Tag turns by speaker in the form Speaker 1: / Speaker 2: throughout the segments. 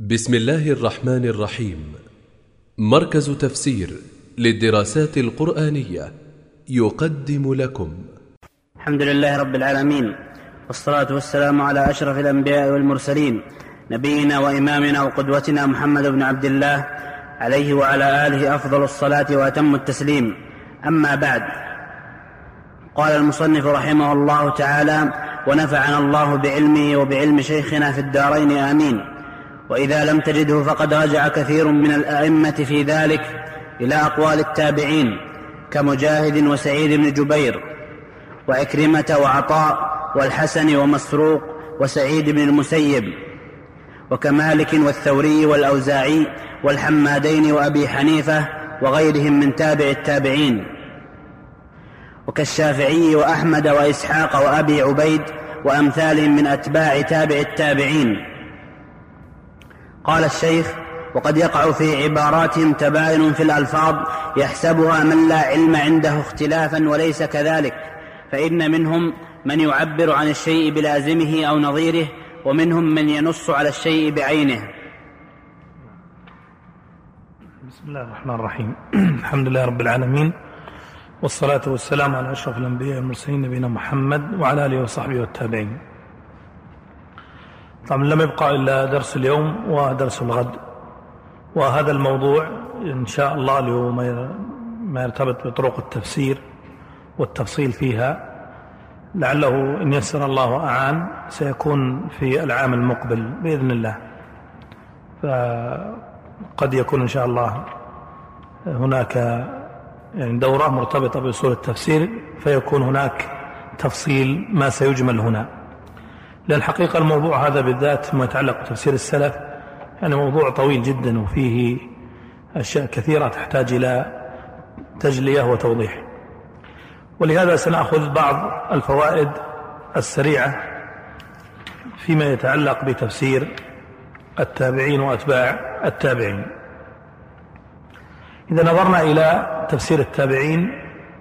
Speaker 1: بسم الله الرحمن الرحيم. مركز تفسير للدراسات القرآنية يقدم لكم
Speaker 2: الحمد لله رب العالمين، والصلاة والسلام على أشرف الأنبياء والمرسلين، نبينا وإمامنا وقدوتنا محمد بن عبد الله عليه وعلى آله أفضل الصلاة وأتم التسليم. أما بعد، قال المصنف رحمه الله تعالى: ونفعنا الله بعلمه وبعلم شيخنا في الدارين آمين. وإذا لم تجده فقد رجع كثير من الأئمة في ذلك إلى أقوال التابعين كمجاهد وسعيد بن جبير وعكرمة وعطاء والحسن ومسروق وسعيد بن المسيب وكمالك والثوري والأوزاعي والحمادين وأبي حنيفة وغيرهم من تابع التابعين، وكالشافعي وأحمد وإسحاق وأبي عبيد وأمثالهم من أتباع تابع التابعين. قال الشيخ: وقد يقع في عباراتهم تباين في الألفاظ يحسبها من لا علم عنده اختلافا وليس كذلك، فإن منهم من يعبر عن الشيء بلازمه أو نظيره، ومنهم من ينص على الشيء بعينه.
Speaker 3: بسم الله الرحمن الرحيم. الحمد لله رب العالمين، والصلاة والسلام على أشرف الأنبياء والمرسلين نبينا محمد وعلى آله وصحبه والتابعين. طبعا لم يبقى إلا درس اليوم ودرس الغد، وهذا الموضوع إن شاء الله له ما يرتبط بطرق التفسير والتفصيل فيها، لعله إن يسر الله أعان سيكون في العام المقبل بإذن الله. فقد يكون إن شاء الله هناك يعني دورة مرتبطة بأصول التفسير، فيكون هناك تفصيل ما سيجمل هنا، لأن الحقيقة الموضوع هذا بالذات ما يتعلق بتفسير السلف يعني موضوع طويل جدا، وفيه أشياء كثيرة تحتاج إلى تجلية وتوضيح. ولهذا سنأخذ بعض الفوائد السريعة فيما يتعلق بتفسير التابعين وأتباع التابعين. إذا نظرنا إلى تفسير التابعين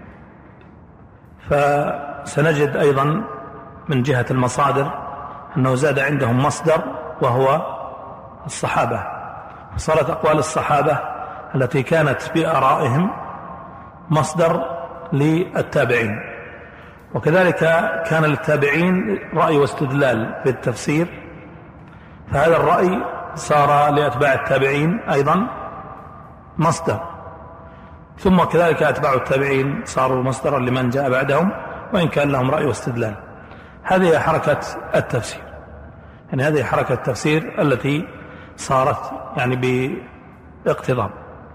Speaker 3: فسنجد أيضا من جهة المصادر أنه زاد عندهم مصدر وهو الصحابة، فصارت أقوال الصحابة التي كانت بآرائهم مصدر للتابعين، وكذلك كان للتابعين رأي واستدلال في التفسير، فهذا الرأي صار لأتباع التابعين أيضا مصدر، ثم كذلك أتباع التابعين صاروا مصدرا لمن جاء بعدهم وإن كان لهم رأي واستدلال. هذه حركة التفسير، يعني هذه حركة التفسير التي صارت يعني باقتضاب.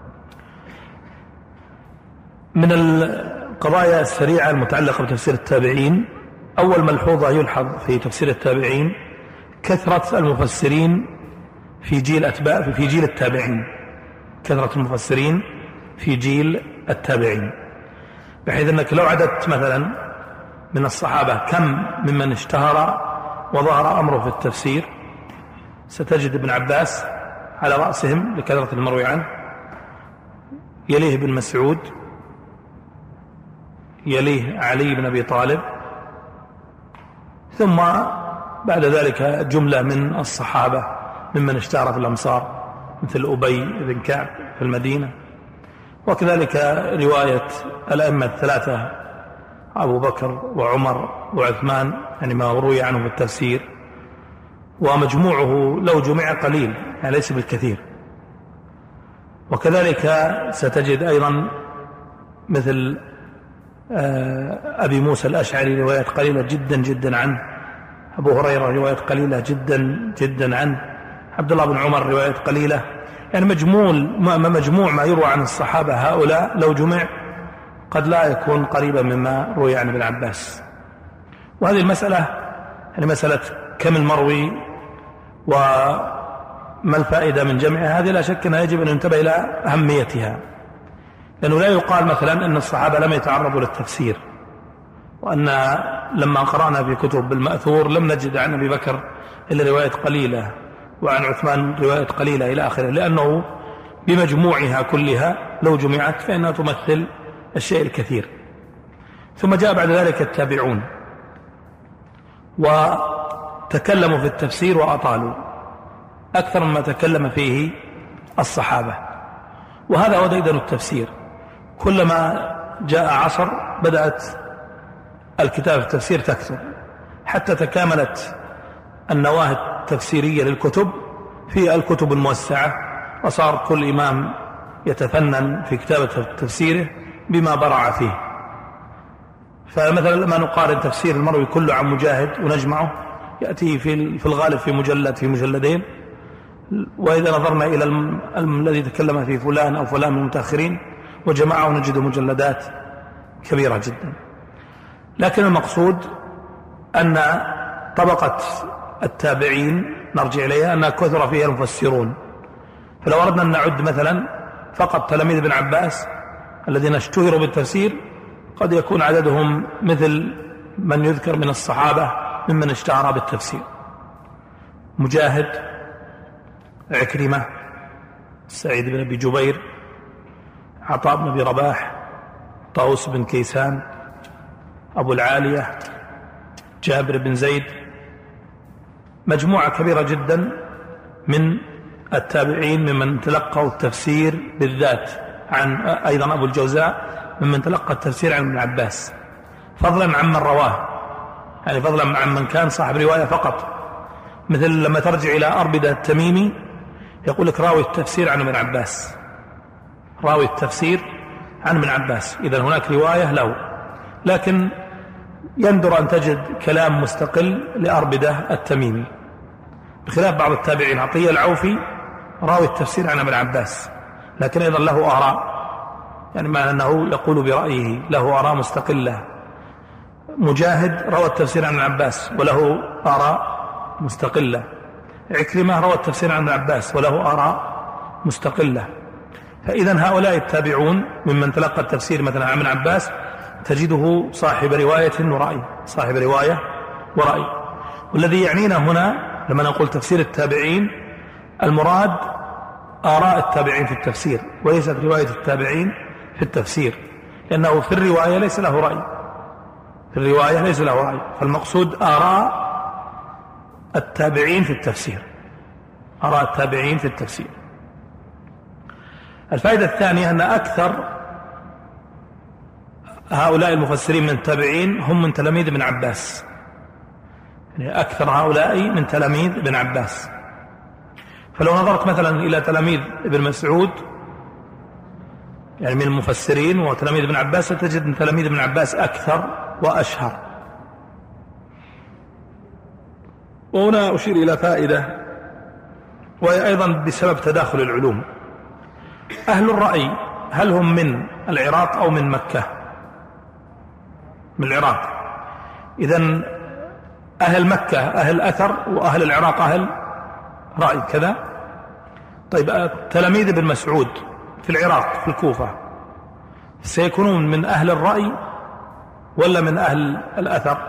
Speaker 3: من القضايا السريعة المتعلقة بتفسير التابعين، أول ملحوظة يلحظ في تفسير التابعين كثرة المفسرين في جيل التابعين، كثرة المفسرين في جيل التابعين، بحيث أنك لو عددت مثلا من الصحابة كم ممن اشتهر وظهر أمره في التفسير ستجد ابن عباس على رأسهم لكثرة المروي عنه، يليه ابن مسعود، يليه علي بن أبي طالب، ثم بعد ذلك جملة من الصحابة ممن اشتهر في الأمصار مثل أبي بن كعب في المدينة، وكذلك رواية الأئمة الثلاثة أبو بكر وعمر وعثمان، يعني ما روي عنه في التفسير، ومجموعه لو جمع قليل يعني ليس بالكثير. وكذلك ستجد أيضا مثل أبي موسى الأشعري روايات قليلة جدا جدا عنه، أبو هريرة روايات قليلة جدا جدا عنه، عبد الله بن عمر روايات قليلة، يعني مجموع ما يروى عن الصحابة هؤلاء لو جمع قد لا يكون قريبا مما روي عن ابن عباس. وهذه المسألة يعني مسألة كم المروي وما الفائدة من جمعها، هذه لا شك أنها يجب أن ننتبه إلى أهميتها، لأنه لا يقال مثلا أن الصحابة لم يتعرضوا للتفسير، وأن لما قرأنا في كتب المأثور لم نجد عن أبي بكر إلا رواية قليلة وعن عثمان رواية قليلة إلى آخره، لأنه بمجموعها كلها لو جمعت فإنها تمثل الشيء الكثير. ثم جاء بعد ذلك التابعون وتكلموا في التفسير وأطالوا، أكثر مما تكلم فيه الصحابة. وهذا هو ديدن التفسير، كلما جاء عصر بدأت الكتاب التفسير تكثر حتى تكاملت النواهي التفسيرية للكتب في الكتب الموسعة، وصار كل إمام يتفنن في كتابة تفسيره بما برع فيه. فمثلا لما نقارن تفسير المروي كله عن مجاهد ونجمعه يأتي في الغالب في مجلد في مجلدين، وإذا نظرنا إلى الذي تكلم فيه فلان أو فلان من المتأخرين وجمعه نجد مجلدات كبيرة جدا. لكن المقصود أن طبقة التابعين نرجع إليها أنها كثر فيها المفسرون. فلو أردنا أن نعد مثلا فقط تلاميذ ابن عباس الذين اشتهروا بالتفسير قد يكون عددهم مثل من يذكر من الصحابة ممن اشتهر بالتفسير: مجاهد، عكرمة، سعيد بن أبي جبير، عطاء بن أبي رباح، طاووس بن كيسان، أبو العالية، جابر بن زيد، مجموعة كبيرة جدا من التابعين ممن تلقوا التفسير بالذات عن أيضا أبو الجوزاء ممن تلقى التفسير عن ابن عباس، فضلا عن من رواه، يعني فضلا عن من كان صاحب رواية فقط. مثل لما ترجع إلى أربدة التميمي يقول لك راوي التفسير عن ابن عباس، راوي التفسير عن ابن عباس، إذن هناك رواية له. لكن يندر أن تجد كلام مستقل لأربدة التميمي، بخلاف بعض التابعين. عطية العوفي راوي التفسير عن ابن عباس، لكن أيضا له آراء، يعني معنى أنه يقول برأيه، له آراء مستقلة. مجاهد روى التفسير عن ابن عباس وله آراء مستقلة. عكرمة روى التفسير عن ابن عباس وله آراء مستقلة. فإذا هؤلاء التابعون ممن تلقى التفسير مثلا عن ابن عباس تجده صاحب رواية ورأي، صاحب رواية ورأي. والذي يعنينا هنا لما نقول تفسير التابعين المراد آراء التابعين في التفسير وليست رواية التابعين في التفسير، لأنه في الرواية ليس له رأي، في الرواية ليس له رأي، فالمقصود آراء التابعين في التفسير، آراء التابعين في التفسير. الفائدة الثانية أن أكثر هؤلاء المفسرين من التابعين هم من تلاميذ ابن عباس، يعني أكثر هؤلاء من تلاميذ ابن عباس. فلو نظرت مثلا إلى تلاميذ ابن مسعود يعني من المفسرين وتلاميذ ابن عباس ستجد أن تلاميذ ابن عباس أكثر وأشهر. وهنا أشير إلى فائدة وهي أيضا بسبب تداخل العلوم. أهل الرأي هل هم من العراق أو من مكة؟ من العراق. إذن أهل مكة أهل أثر وأهل العراق أهل رأي كذا. طيب تلاميذ ابن مسعود في العراق في الكوفة سيكونون من أهل الرأي ولا من أهل الأثر؟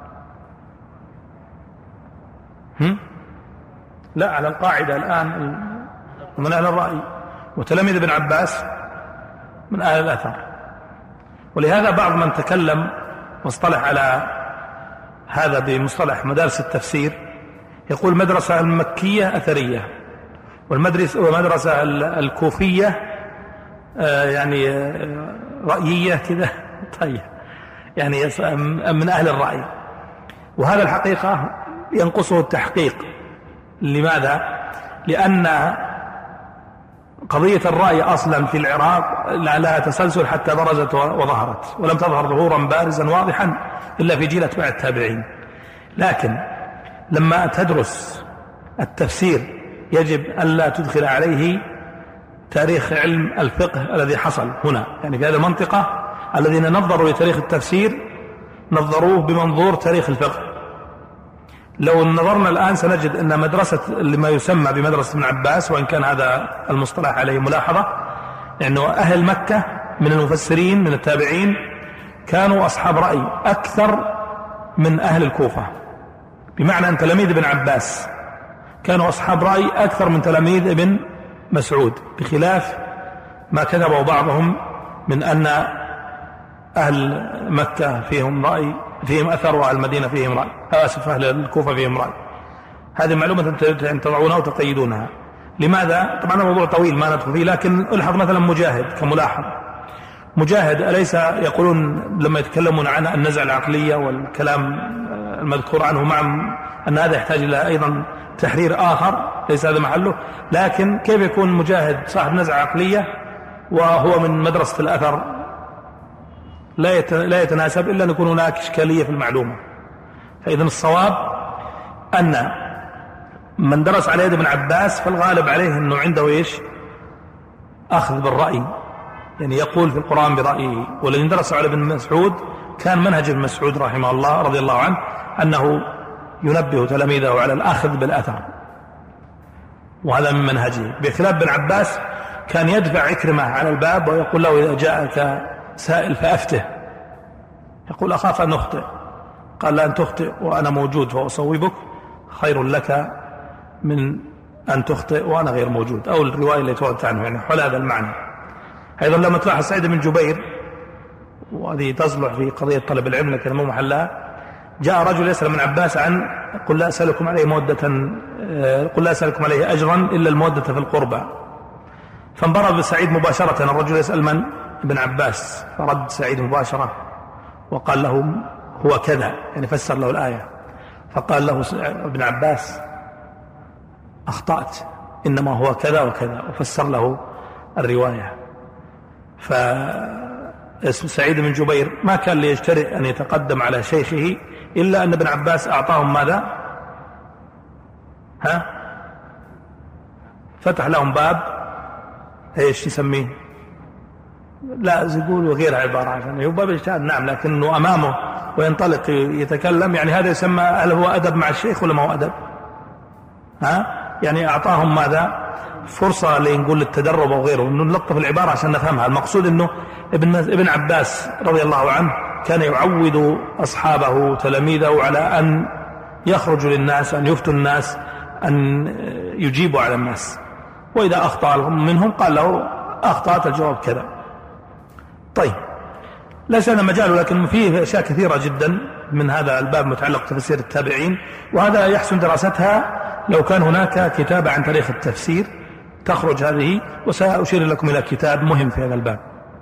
Speaker 3: لا، على القاعدة الآن من أهل الرأي، وتلاميذ ابن عباس من أهل الأثر. ولهذا بعض من تكلم واصطلح على هذا بمصطلح مدارس التفسير يقول مدرسة المكية أثرية والمدرسة الكوفية يعني رأيية كذا. طيب يعني من أهل الرأي، وهذا الحقيقة ينقصه التحقيق. لماذا؟ لأن قضية الرأي أصلا في العراق لها تسلسل حتى برزت وظهرت، ولم تظهر ظهورا بارزا واضحا إلا في جيل أتباع التابعين. لكن لما تدرس التفسير يجب ألا تدخل عليه تاريخ علم الفقه الذي حصل هنا، يعني في هذه المنطقة الذين نظروا لتاريخ التفسير نظروه بمنظور تاريخ الفقه. لو نظرنا الآن سنجد أن مدرسة لما يسمى بمدرسة ابن عباس، وإن كان هذا المصطلح عليه ملاحظة، لأنه أهل مكة من المفسرين من التابعين كانوا أصحاب رأي أكثر من أهل الكوفة، بمعنى أن تلاميذ ابن عباس كانوا أصحاب رأي أكثر من تلاميذ ابن مسعود، بخلاف ما كتبه بعضهم من أن أهل مكة فيهم رأي فيهم أثر وأهل المدينة فيهم رأي، آسف أهل الكوفة فيهم رأي. هذه معلومة تضعونها وتقيدونها. لماذا؟ طبعا الموضوع طويل ما ندخل فيه، لكن الحظ مثلا مجاهد كملاحظ. مجاهد أليس يقولون لما يتكلمون عن النزعة العقلية والكلام المذكور عنه مع أن هذا يحتاج إلى أيضا تحرير آخر ليس هذا محله، لكن كيف يكون مجاهد صاحب نزعة عقلية وهو من مدرسة الأثر؟ لا يتناسب إلا أن يكون هناك إشكالية في المعلومة. فإذن الصواب أن من درس على يد ابن عباس فالغالب عليه أنه عنده إيش؟ أخذ بالرأي، يعني يقول في القرآن برأيه. والذي درس على ابن مسعود كان منهج ابن مسعود رحمه الله رضي الله عنه أنه ينبه تلاميذه على الأخذ بالأثر، وهذا من منهجه. بخلاف ابن عباس كان يدفع عكرمة على الباب ويقول له إذا جاءك سائل فأفته، يقول أخاف أن نخطئ، قال لا، أن تخطئ وأنا موجود فأصوبك خير لك من أن تخطئ وأنا غير موجود، أو الرواية اللي تورد عنه يعني حول هذا المعنى. أيضا لما تلاحظ سعيد بن جبير، وهذه تصلح في قضية طلب العلم لكن مو محلها، جاء رجل يسأل ابن عباس عن قل لا أسألكم عليه قل لا أسألكم عليه أجرا إلا المودة في القربى، فانبرى بسعيد مباشرة. الرجل يسأل من؟ ابن عباس، فرد سعيد مباشرة وقال له هو كذا، يعني فسر له الآية. فقال له ابن عباس أخطأت، إنما هو كذا وكذا، وفسر له الرواية. فسعيد بن جبير ما كان ليجترئ أن يتقدم على شيخه إلا أن ابن عباس أعطاهم ماذا؟ فتح لهم باب ايش يسميه؟ لا يقول وغير عبارة عشان هو باب اجتهاد، نعم، لكنه أمامه وينطلق يتكلم، يعني هذا يسمى هل هو أدب مع الشيخ ولا ما هو أدب؟ يعني أعطاهم ماذا؟ فرصة لنقول للتدرب أو غيره، إنه نلطف العبارة عشان نفهمها. المقصود إنه ابن عباس رضي الله عنه كان يعود أصحابه تلاميذه على أن يخرجوا للناس، أن يفتوا الناس، أن يجيبوا على الناس، وإذا أخطأ منهم قال له أخطأت الجواب كذا. طيب، ليس هذا مجاله، لكن فيه أشياء كثيرة جدا من هذا الباب متعلق بتفسير التابعين، وهذا يحسن دراستها لو كان هناك كتابة عن تاريخ التفسير تخرج هذه، وسأشير لكم إلى كتاب مهم في هذا الباب.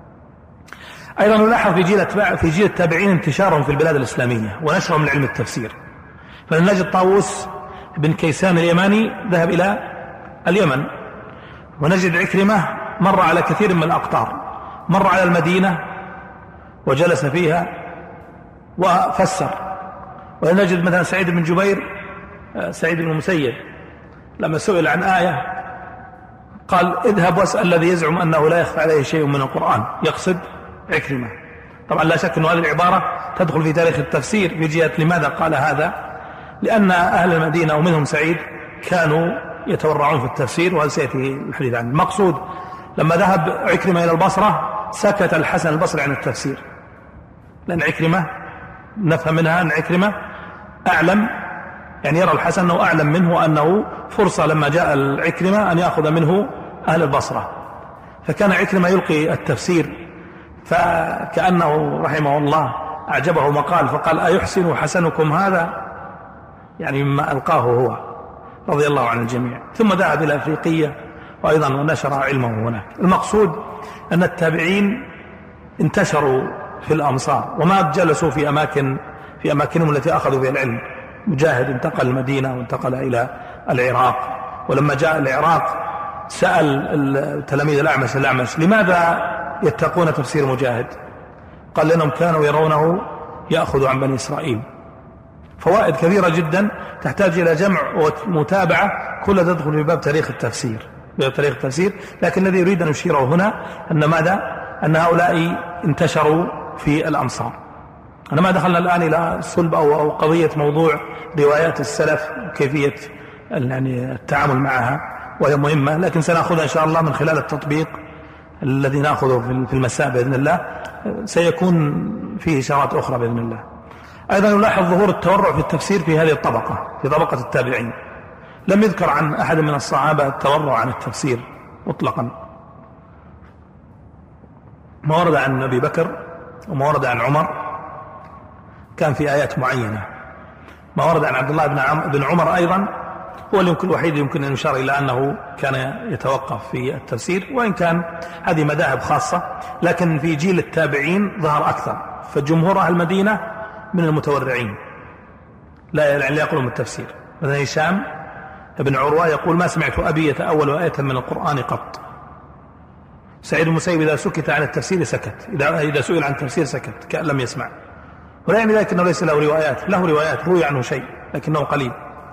Speaker 3: أيضا نلاحظ في جيل التابعين انتشارهم في البلاد الإسلامية ونشرهم لعلم التفسير، فنجد طاووس بن كيسان اليماني ذهب إلى اليمن، ونجد عكرمة مر على كثير من الأقطار، مر على المدينة وجلس فيها وفسر. ونجد مثلا سعيد بن جبير، سعيد بن المسيب لما سئل عن آية قال اذهب واسأل الذي يزعم أنه لا يخفى عليه شيء من القرآن، يقصد عكرمة. طبعا لا شك أن هذه العبارة تدخل في تاريخ التفسير في جهة لماذا قال هذا، لأن أهل المدينة ومنهم سعيد كانوا يتورعون في التفسير، وهذا سيأتي الحديث عنه. المقصود لما ذهب عكرمة إلى البصرة سكت الحسن البصري عن التفسير، لأن عكرمة نفهم منها أن عكرمة أعلم، يعني يرى الحسن أنه أعلم منه، وأنه فرصة لما جاء العكرمة أن يأخذ منه أهل البصرة. فكان عكرمة يلقي التفسير، فكأنه رحمه الله أعجبه مقال فقال أيحسن حسنكم هذا، يعني مما ألقاه هو رضي الله عن الجميع. ثم ذهب إلى أفريقية وأيضا ونشر علمه هناك. المقصود أن التابعين انتشروا في الأمصار وما جلسوا في أماكنهم التي أخذوا فيها العلم. مجاهد انتقل المدينة وانتقل إلى العراق، ولما جاء العراق سأل تلاميذ الأعمش لماذا يتقون تفسير مجاهد؟ قال لأنهم كانوا يرونه يأخذ عن بني إسرائيل. فوائد كثيرة جدا تحتاج إلى جمع ومتابعة، كلها تدخل في باب تاريخ التفسير. لكن الذي يريد أن يشيره هنا أن ماذا؟ أن هؤلاء انتشروا في الأمصار. أنا ما دخلنا الآن إلى صلب أو قضية موضوع روايات السلف وكيفية يعني التعامل معها، وهي مهمة، لكن سنأخذها إن شاء الله من خلال التطبيق الذي نأخذه في المساء بإذن الله، سيكون فيه إشارات أخرى بإذن الله. أيضا نلاحظ ظهور التورع في التفسير في هذه الطبقة، في طبقة التابعين. لم يذكر عن أحد من الصحابة التورع عن التفسير مطلقا. ما ورد عن أبي بكر وما ورد عن عمر كان في آيات معينة. ما ورد عن عبد الله بن عمر أيضا هو الوحيد يمكن أن يشار إلى أنه كان يتوقف في التفسير، وإن كان هذه مذاهب خاصة، لكن في جيل التابعين ظهر أكثر. فجمهور أهل المدينة من المتورعين لا يقولون بالتفسير. مثلا هشام ابن عروة يقول: ما سمعت أبي يتأول آية من القرآن قط. سعيد بن المسيب إذا سكت عن التفسير سكت، إذا سئل عن التفسير سكت كأن لم يسمع. ولا يعني ذلك أنه ليس له روايات، له روايات روي عنه شيء لكنه قليل.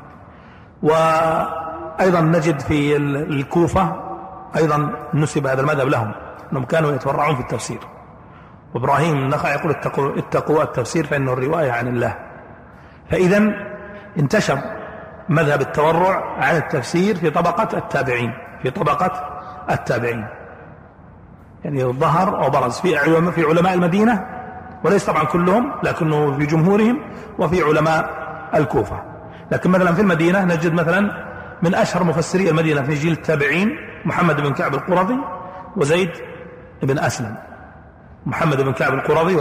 Speaker 3: وأيضا نجد في الكوفة أيضا نسب هذا المذهب لهم، أنهم كانوا يتورعون في التفسير. وإبراهيم النخعي يقول: اتقوا التفسير فإنه الرواية عن الله. فإذا انتشر مذهب التورع عن التفسير في طبقة التابعين، يعني ظهر وبرز في علماء المدينة، وليس طبعا كلهم لكنه في جمهورهم، وفي علماء الكوفة. لكن مثلا في المدينة نجد مثلا من أشهر مفسري المدينة في جيل التابعين محمد بن كعب القرظي وزيد بن أسلم. محمد بن كعب القرظي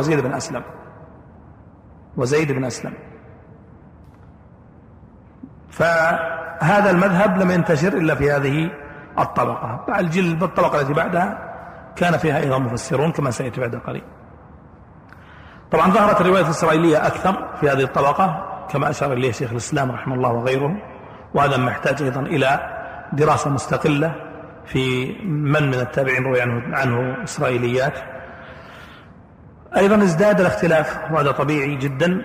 Speaker 3: وزيد بن أسلم. فهذا المذهب لم ينتشر إلا في هذه الطبقة. الطبقة التي بعدها كان فيها أيضا مفسرون كما سيأتي بعد قليل. طبعا ظهرت الرواية الإسرائيلية أكثر في هذه الطبقة كما أشار إليه شيخ الإسلام رحمه الله وغيره، وهذا محتاج أيضا إلى دراسة مستقلة في من التابعين روي عنه إسرائيليات. أيضا ازداد الاختلاف، وهذا طبيعي جدا.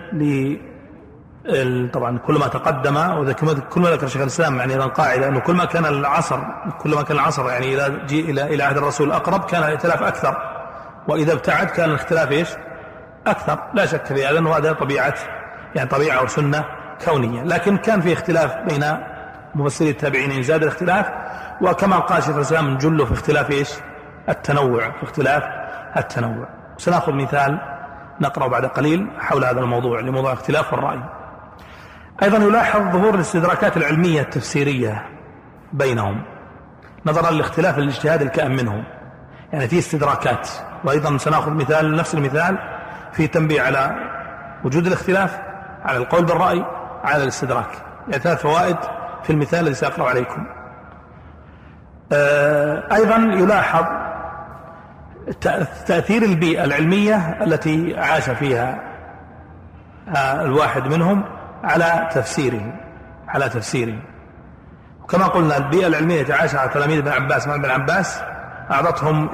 Speaker 3: طبعا كل ما تقدم، كل ما ذكر شيخ الإسلام يعني أيضا قاعدة أنه كل ما كان العصر يعني إلى عهد الرسول أقرب كان الاختلاف أكثر، وإذا ابتعد كان الاختلاف أكثر. لا شك في هذا، أنه هذا طبيعة وسنة كونية. لكن كان في اختلاف بين مفسري التابعين، زاد الاختلاف. وكما قال شيخ الإسلام جله في اختلاف التنوع. سنأخذ مثال نقرأ بعد قليل حول هذا الموضوع، لموضوع اختلاف الرأي. أيضا يلاحظ ظهور الاستدراكات العلمية التفسيرية بينهم نظرا لاختلاف الاجتهاد الكائن منهم، يعني في استدراكات. وأيضا سنأخذ مثال نفس المثال في تنبيه على وجود الاختلاف، على القول بالرأي، على الاستدراك. يعني 3 فوائد في المثال الذي سأقرأ عليكم. أيضا يلاحظ تأثير البيئة العلمية التي عاش فيها الواحد منهم على تفسيره. وكما قلنا البيئة العلمية التي عاش على تلاميذ ابن عباس أعطتهم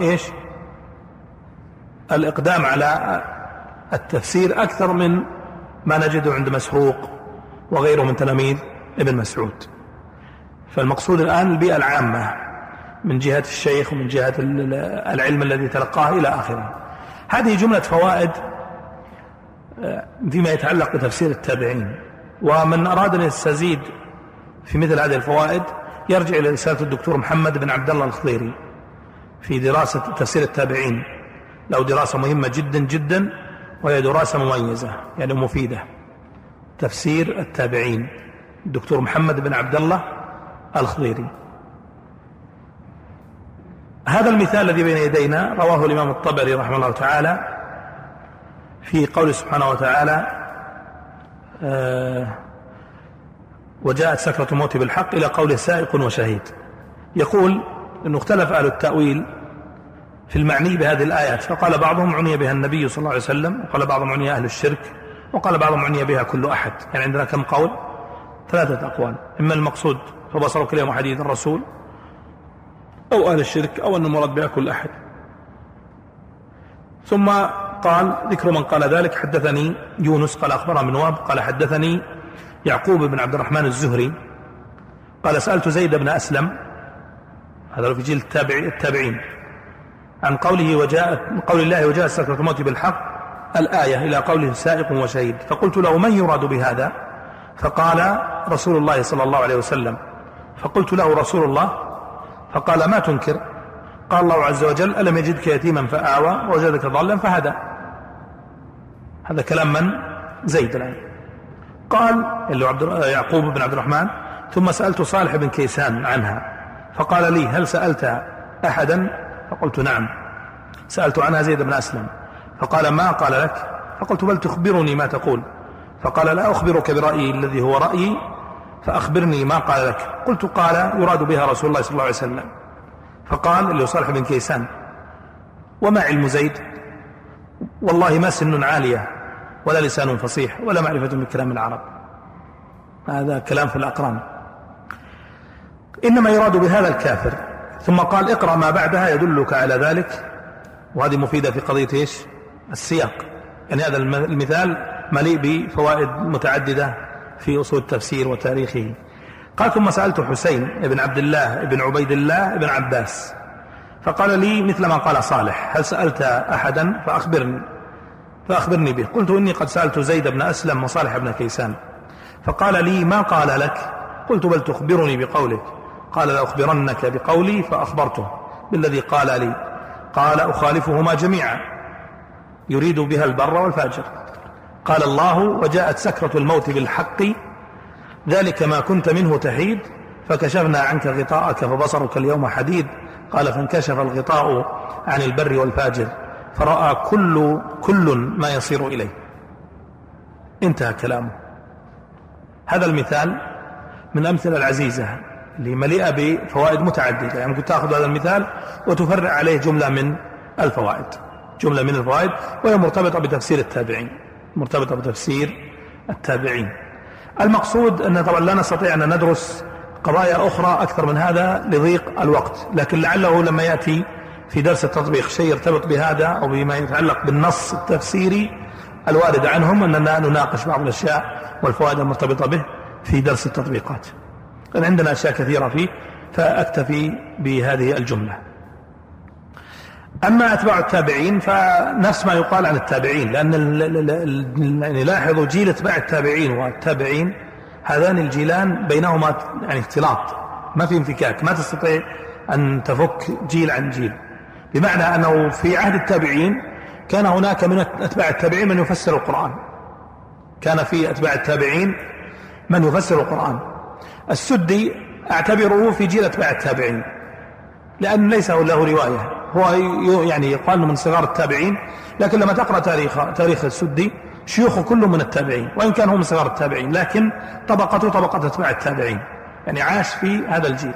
Speaker 3: الإقدام على التفسير أكثر من ما نجده عند مسروق وغيره من تلاميذ ابن مسعود. فالمقصود الآن البيئة العامة من جهة الشيخ ومن جهة العلم الذي تلقاه إلى آخره. هذه جملة فوائد فيما يتعلق بتفسير التابعين. ومن أراد أن يستزيد في مثل هذه الفوائد يرجع إلى رسالة الدكتور محمد بن عبد الله الخضيري في دراسة تفسير التابعين، له دراسة مهمة جدا جدا، وهي دراسة مميزة يعني مفيدة. تفسير التابعين الدكتور محمد بن عبد الله الخضيري. هذا المثال الذي بين يدينا رواه الإمام الطبري رحمه الله تعالى في قوله سبحانه وتعالى: وجاءت سكرة الموت بالحق، إلى قوله سائق وشهيد. يقول أنه اختلف أهل التأويل في المعني بهذه الآيات، فقال بعضهم عني بها النبي صلى الله عليه وسلم، وقال بعضهم عني أهل الشرك، وقال بعضهم عني بها كل أحد. يعني عندنا كم قول؟ 3 أقوال. إما المقصود فبصرك اليوم حديث الرسول، أو أهل الشرك، أو أن المراد بها كل أحد. ثم قال ذكر من قال ذلك: حدثني يونس قال أخبرنا بن وهب قال حدثني يعقوب بن عبد الرحمن الزهري قال سألت زيد بن أسلم، هذا في جيل التابعين، عن قول الله وجاءت سكرة الموت بالحق الآية إلى قوله سائق وشهيد، فقلت له: من يراد بهذا؟ فقال: رسول الله صلى الله عليه وسلم. فقلت له: رسول الله؟ فقال: ما تنكر؟ قال الله عز وجل: ألم يجدك يتيما فآوى ووجدك ضالا فهدى. هذا كلام من؟ زيد الآن. قال يعقوب بن عبد الرحمن: ثم سألت صالح بن كيسان عنها فقال لي: هل سألت أحدا؟ فقلت: نعم سألت عنها زيد بن أسلم. فقال: ما قال لك؟ فقلت: بل تخبرني ما تقول. فقال: لا أخبرك برأيي الذي هو رأيي، فأخبرني ما قال لك. قلت قال يراد بها رسول الله صلى الله عليه وسلم. فقال اللي هو صالح بن كيسان وما علم زيد؟ والله ما سن عالية ولا لسان فصيح ولا معرفة بكلام العرب. هذا كلام في الأقران. إنما يراد بهذا الكافر. ثم قال اقرأ ما بعدها يدلك على ذلك. وهذه مفيدة في قضية إيش؟ السياق. يعني هذا المثال مليء بفوائد متعددة في أصول التفسير وتاريخه. قال ثم سألت حسين بن عبد الله بن عبيد الله بن عباس فقال لي مثل ما قال صالح. هل سألت أحدا فأخبرني به. قلت إني قد سألت زيد بن أسلم وصالح بن كيسان. فقال لي ما قال لك؟ قلت بل تخبرني بقولك. قال لأخبرنك بقولي. فأخبرته بالذي قال لي. قال أخالفهما جميعا يريد بها البر والفاجر. قال الله وجاءت سكرة الموت بالحق ذلك ما كنت منه تحيد فكشفنا عنك غطاءك فبصرك اليوم حديد. قال فانكشف الغطاء عن البر والفاجر فرأى كل ما يصير إليه. انتهى كلامه. هذا المثال من الأمثلة العزيزة اللي مليئة بفوائد متعددة. يعني ممكن تأخذ هذا المثال وتفرع عليه جملة من الفوائد وهي مرتبطة بتفسير التابعين. المقصود أن طبعا لا نستطيع أن ندرس قضايا أخرى أكثر من هذا لضيق الوقت، لكن لعله لما يأتي في درس التطبيق شيء يرتبط بهذا أو بما يتعلق بالنص التفسيري الوارد عنهم أننا نناقش بعض الأشياء والفوائد المرتبطة به في درس التطبيقات. لأن عندنا أشياء كثيرة فيه فأكتفي بهذه الجملة. أما أتباع التابعين فنفس ما يقال عن التابعين، لأن لاحظوا جيل أتباع التابعين والتابعين هذان الجيلان بينهما يعني اختلاط، ما في انفكاك، ما تستطيع أن تفك جيل عن جيل. بمعنى أنه في عهد التابعين كان هناك من أتباع التابعين من يفسر القرآن، كان في أتباع التابعين من يفسر القرآن. السدي أعتبره في جيل أتباع التابعين لأن ليس له رواية، هو يعني يقال من صغار التابعين، لكن لما تقرأ تاريخ السدي شيوخه كله من التابعين، وإن كان هو من صغار التابعين لكن طبقته طبقة أتباع التابعين، يعني عاش في هذا الجيل.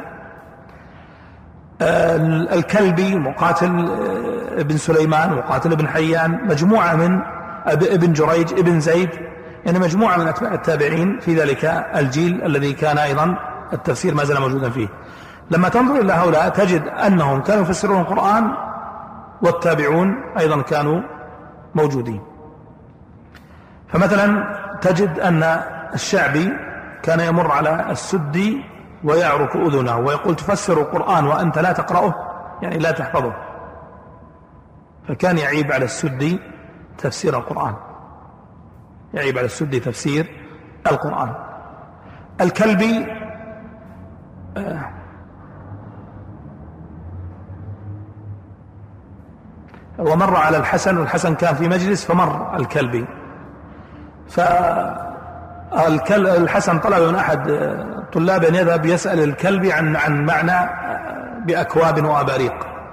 Speaker 3: الكلبي، مقاتل ابن سليمان، مقاتل ابن حيان، مجموعة من ابن جريج، ابن زيد، يعني مجموعة من أتباع التابعين في ذلك الجيل الذي كان أيضا التفسير ما زال موجودا فيه. لما تنظر إلى هؤلاء تجد أنهم كانوا يفسرون القرآن والتابعون أيضا كانوا موجودين. فمثلا تجد أن الشعبي كان يمر على السدي ويعرك أذنه ويقول تفسر القرآن وأنت لا تقرأه، يعني لا تحفظه، فكان يعيب على السدي تفسير القرآن، يعيب على السدي تفسير القرآن. الكلبي ومر على الحسن، والحسن كان في مجلس فمر الكلبي، فالحسن طلب من أحد طلاب أن يذهب يسأل الكلبي عن معنى بأكواب وأباريق،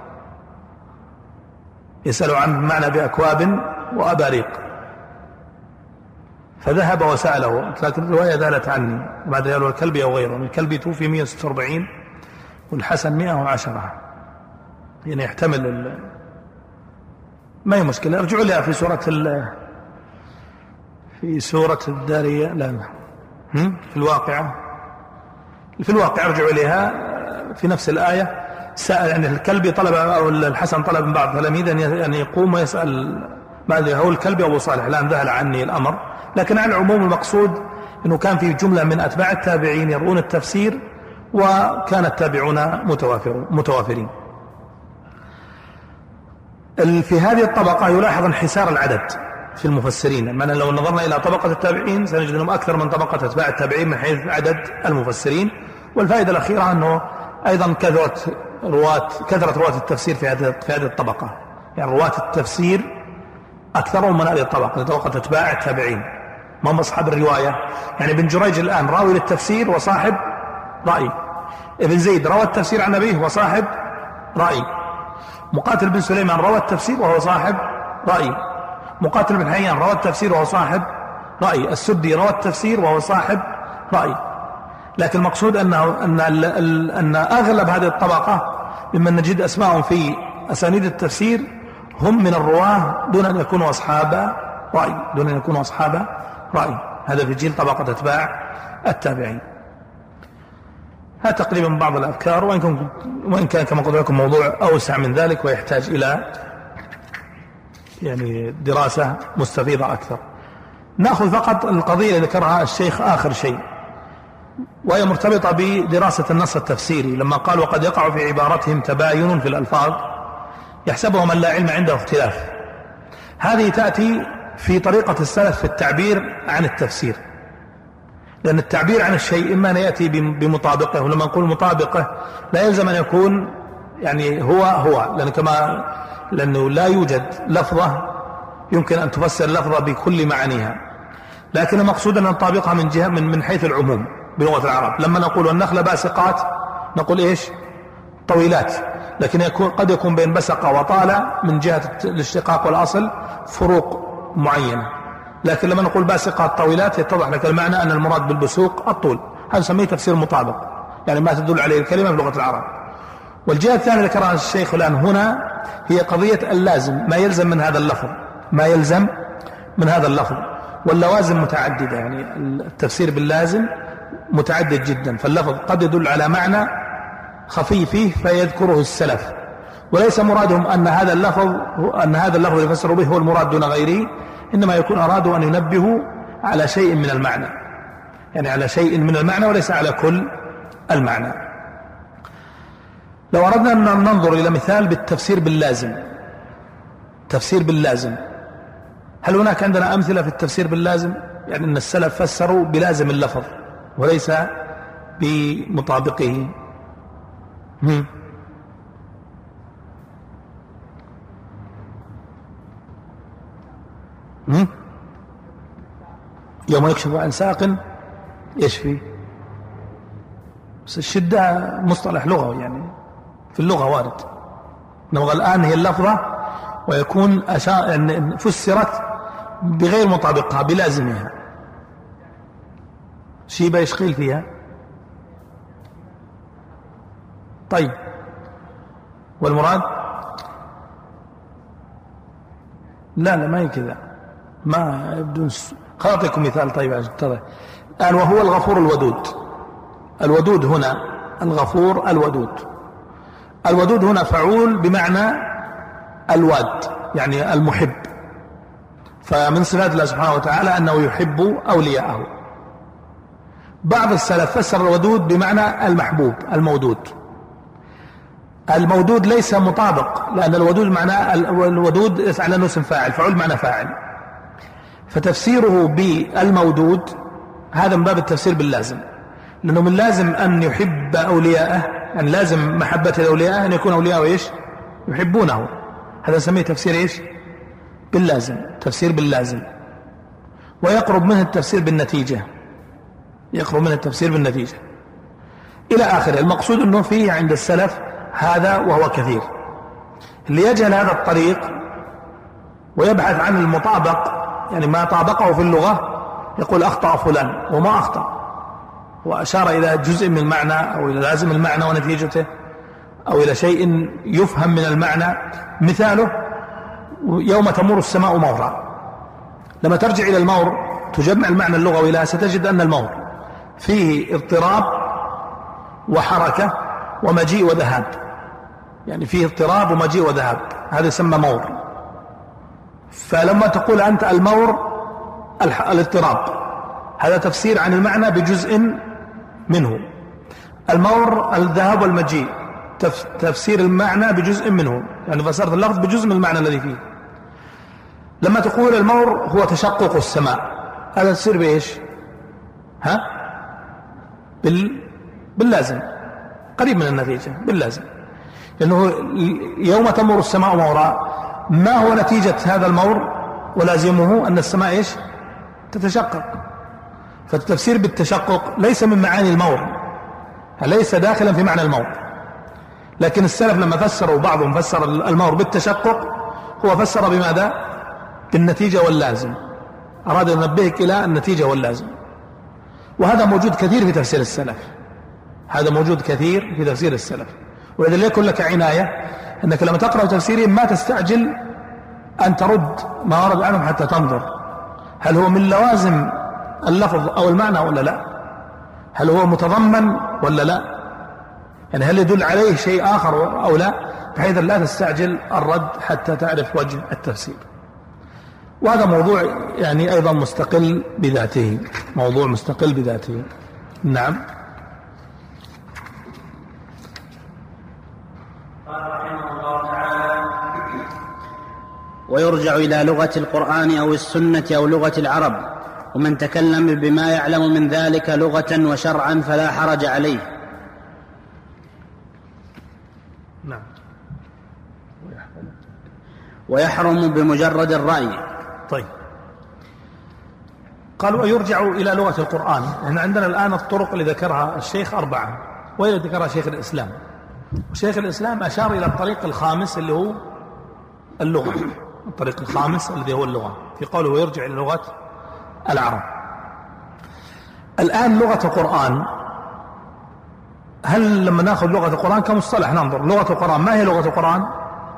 Speaker 3: يسأل عن معنى بأكواب وأباريق، فذهب وسأله، لكن الرواية ذالت عني ما أدري هل الكلبي أو غيره. الكلبي توفي 146 والحسن 110، يعني يحتمل ما هي مشكلة. ارجعوا لها في سورة الدارية، لا في الواقعة ارجعوا إليها في نفس الآية. سأل يعني الكلبي طلب أو الحسن طلب من بعض تلاميذه أن يقوم ويسأل ماذا هو الكلبي أبو صالح، الآن ذهل عني الأمر، لكن على العموم المقصود أنه كان في جملة من أتباع التابعين يرون التفسير وكان التابعون متوافرين. في هذه الطبقة يلاحظ انحسار العدد في المفسرين، يعني لو نظرنا إلى طبقة التابعين سنجد أنهم أكثر من طبقة أتباع التابعين من حيث عدد المفسرين. والفائدة الأخيرة أنه أيضا كثرت رواة التفسير في هذه الطبقة، يعني رواة التفسير أكثرهم من هذه الطبقة، طبقة أتباع التابعين، ما هم أصحاب الرواية. يعني ابن جريج الآن راوي للتفسير وصاحب رأي، ابن زيد روى التفسير عن أبيه وصاحب رأي، مقاتل بن سليمان روى التفسير وهو صاحب رأي، مقاتل بن حيان روى التفسير وهو صاحب رأي، السدي روى التفسير وهو صاحب رأي. لكن المقصود أن أغلب هذه الطبقة ممن نجد أسماءهم في أسانيد التفسير هم من الرواة دون أن يكونوا أصحاب رأي، هذا في جيل طبقة أتباع التابعين. هذا تقريبا بعض الأفكار، وإن كان كما قلت لكم موضوع أوسع من ذلك ويحتاج إلى يعني دراسة مستفيضة أكثر. نأخذ فقط القضية اللي ذكرها الشيخ آخر شيء، وهي مرتبطة بدراسة النص التفسيري، لما قال وقد يقع في عبارتهم تباين في الألفاظ يحسبهم من لا علم عنده اختلاف. هذه تأتي في طريقة السلف في التعبير عن التفسير، لأن التعبير عن الشيء إما أن يأتي بمطابقه، ولما نقول مطابقه لا يلزم أن يكون يعني هو لأنه لا يوجد لفظة يمكن أن تفسر اللفظة بكل معانيها، لكن المقصود أن نطابقها من جهة من حيث العموم بلغة العرب. لما نقول النخل باسقات نقول إيش؟ طويلات، لكن قد يكون بين بسق وطال من جهة الاشتقاق والأصل فروق معينة، لكن لما نقول باسقات طويلات يتضح لك المعنى أن المراد بالبسوق الطول. هذا نسميه تفسير مطابق، يعني ما تدل عليه الكلمة بلغة العرب. والجهة الثانية ذكرها الشيخ الآن هنا هي قضية اللازم، ما يلزم من هذا اللفظ، واللوازم متعددة، يعني التفسير باللازم متعدد جدا، فاللفظ قد يدل على معنى خفي فيه فيذكره السلف، وليس مرادهم أن هذا اللفظ يفسر به هو المراد دون غيره، إنما يكون أرادوا أن ينبهوا على شيء من المعنى، يعني على شيء من المعنى وليس على كل المعنى. لو أردنا أن ننظر إلى مثال بالتفسير باللازم، هل هناك عندنا أمثلة في التفسير باللازم؟ يعني أن السلف فسروا بلازم اللفظ وليس بمطابقه. يوم يكشف عن ساق يشفي، بس الشدة مصطلح لغوي، يعني في اللغة وارد، نبغى الآن هي اللفظة ويكون يعني فسرت بغير مطابقها بلازمها، شيبة يشغيل فيها. طيب والمراد لا ما هي كذا، ما بدون خاطئكم مثال. طيب عشان الآن وهو الغفور الودود هنا الغفور الودود هنا فعول بمعنى الواد، يعني المحب، فمن صفات الله سبحانه وتعالى أنه يحب أولياءه. بعض السلف فسر الودود بمعنى المحبوب المودود ليس مطابق، لأن الودود معناه الودود ليس على اسم فاعل، فعل معنى فاعل، فتفسيره بالمودود هذا من باب التفسير باللازم، لأنه من لازم أن يحب أولياءه، يعني لازم محبة الأولياء أن يكون أولياءه إيش؟ يحبونه. هذا نسميه تفسير إيش؟ باللازم، تفسير باللازم. ويقرب منه التفسير بالنتيجة، إلى آخره. المقصود أنه فيه عند السلف هذا وهو كثير. اللي يجهل هذا الطريق ويبحث عن المطابق، يعني ما طابقه في اللغة، يقول أخطأ فلان، وما أخطأ، وأشار إلى جزء من المعنى أو إلى لازم المعنى ونتيجته أو إلى شيء يفهم من المعنى. مثاله يوم تمر السماء مورا، لما ترجع إلى المور تجمع المعنى اللغوي لها ستجد أن المور فيه اضطراب وحركة ومجيء وذهاب، يعني فيه اضطراب ومجيء وذهاب، هذا يسمى مور. فلما تقول أنت المور الاضطراب، هذا تفسير عن المعنى بجزء منه. المور الذهاب والمجيء، تفسير المعنى بجزء منه، يعني فسرت اللفظ بجزء من المعنى الذي فيه. لما تقول المور هو تشقق السماء، هذا تفسير بإيش؟ باللازم، قريب من النتيجة، باللازم، لأنه يوم تمر السماء مورا، ما هو نتيجة هذا المور ولازمه أن السماء إيش؟ تتشقق. فالتفسير بالتشقق ليس من معاني المور، ليس داخلا في معنى المور. لكن السلف لما فسروا، بعضهم فسر المور بالتشقق، هو فسر بماذا؟ بالنتيجة واللازم، أراد أن ينبهك إلى النتيجة واللازم. وهذا موجود كثير في تفسير السلف، هذا موجود كثير في تفسير السلف. ولذلك يكون لك عناية أنك لما تقرأ تفسيرهم ما تستعجل أن ترد ما ورد عنهم حتى تنظر هل هو من لوازم اللفظ أو المعنى ولا لا، هل هو متضمن ولا لا، يعني هل يدل عليه شيء آخر أو لا، بحيث لا تستعجل الرد حتى تعرف وجه التفسير. وهذا موضوع يعني أيضا مستقل بذاته، موضوع مستقل بذاته. نعم.
Speaker 2: قال رحمه الله تعالى: ويرجع إلى لغة القرآن أو السنة أو لغة العرب، ومن تكلم بما يعلم من ذلك لغة وشرعا فلا حرج عليه.
Speaker 3: نعم.
Speaker 2: ويحرم بمجرد الرأي.
Speaker 3: طيب، قال ويرجع إلى لغة القرآن. يعني عندنا الآن الطرق اللي ذكرها الشيخ 4، وهي ذكرها شيخ الإسلام. وشيخ الإسلام أشار إلى الطريق الخامس اللي هو اللغة، الطريق الخامس الذي هو اللغة، في قوله ويرجع إلى لغة العرب. الآن لغة القرآن، هل لما نأخذ لغة القرآن كمصطلح ننظر لغة القرآن ما هي لغة القرآن؟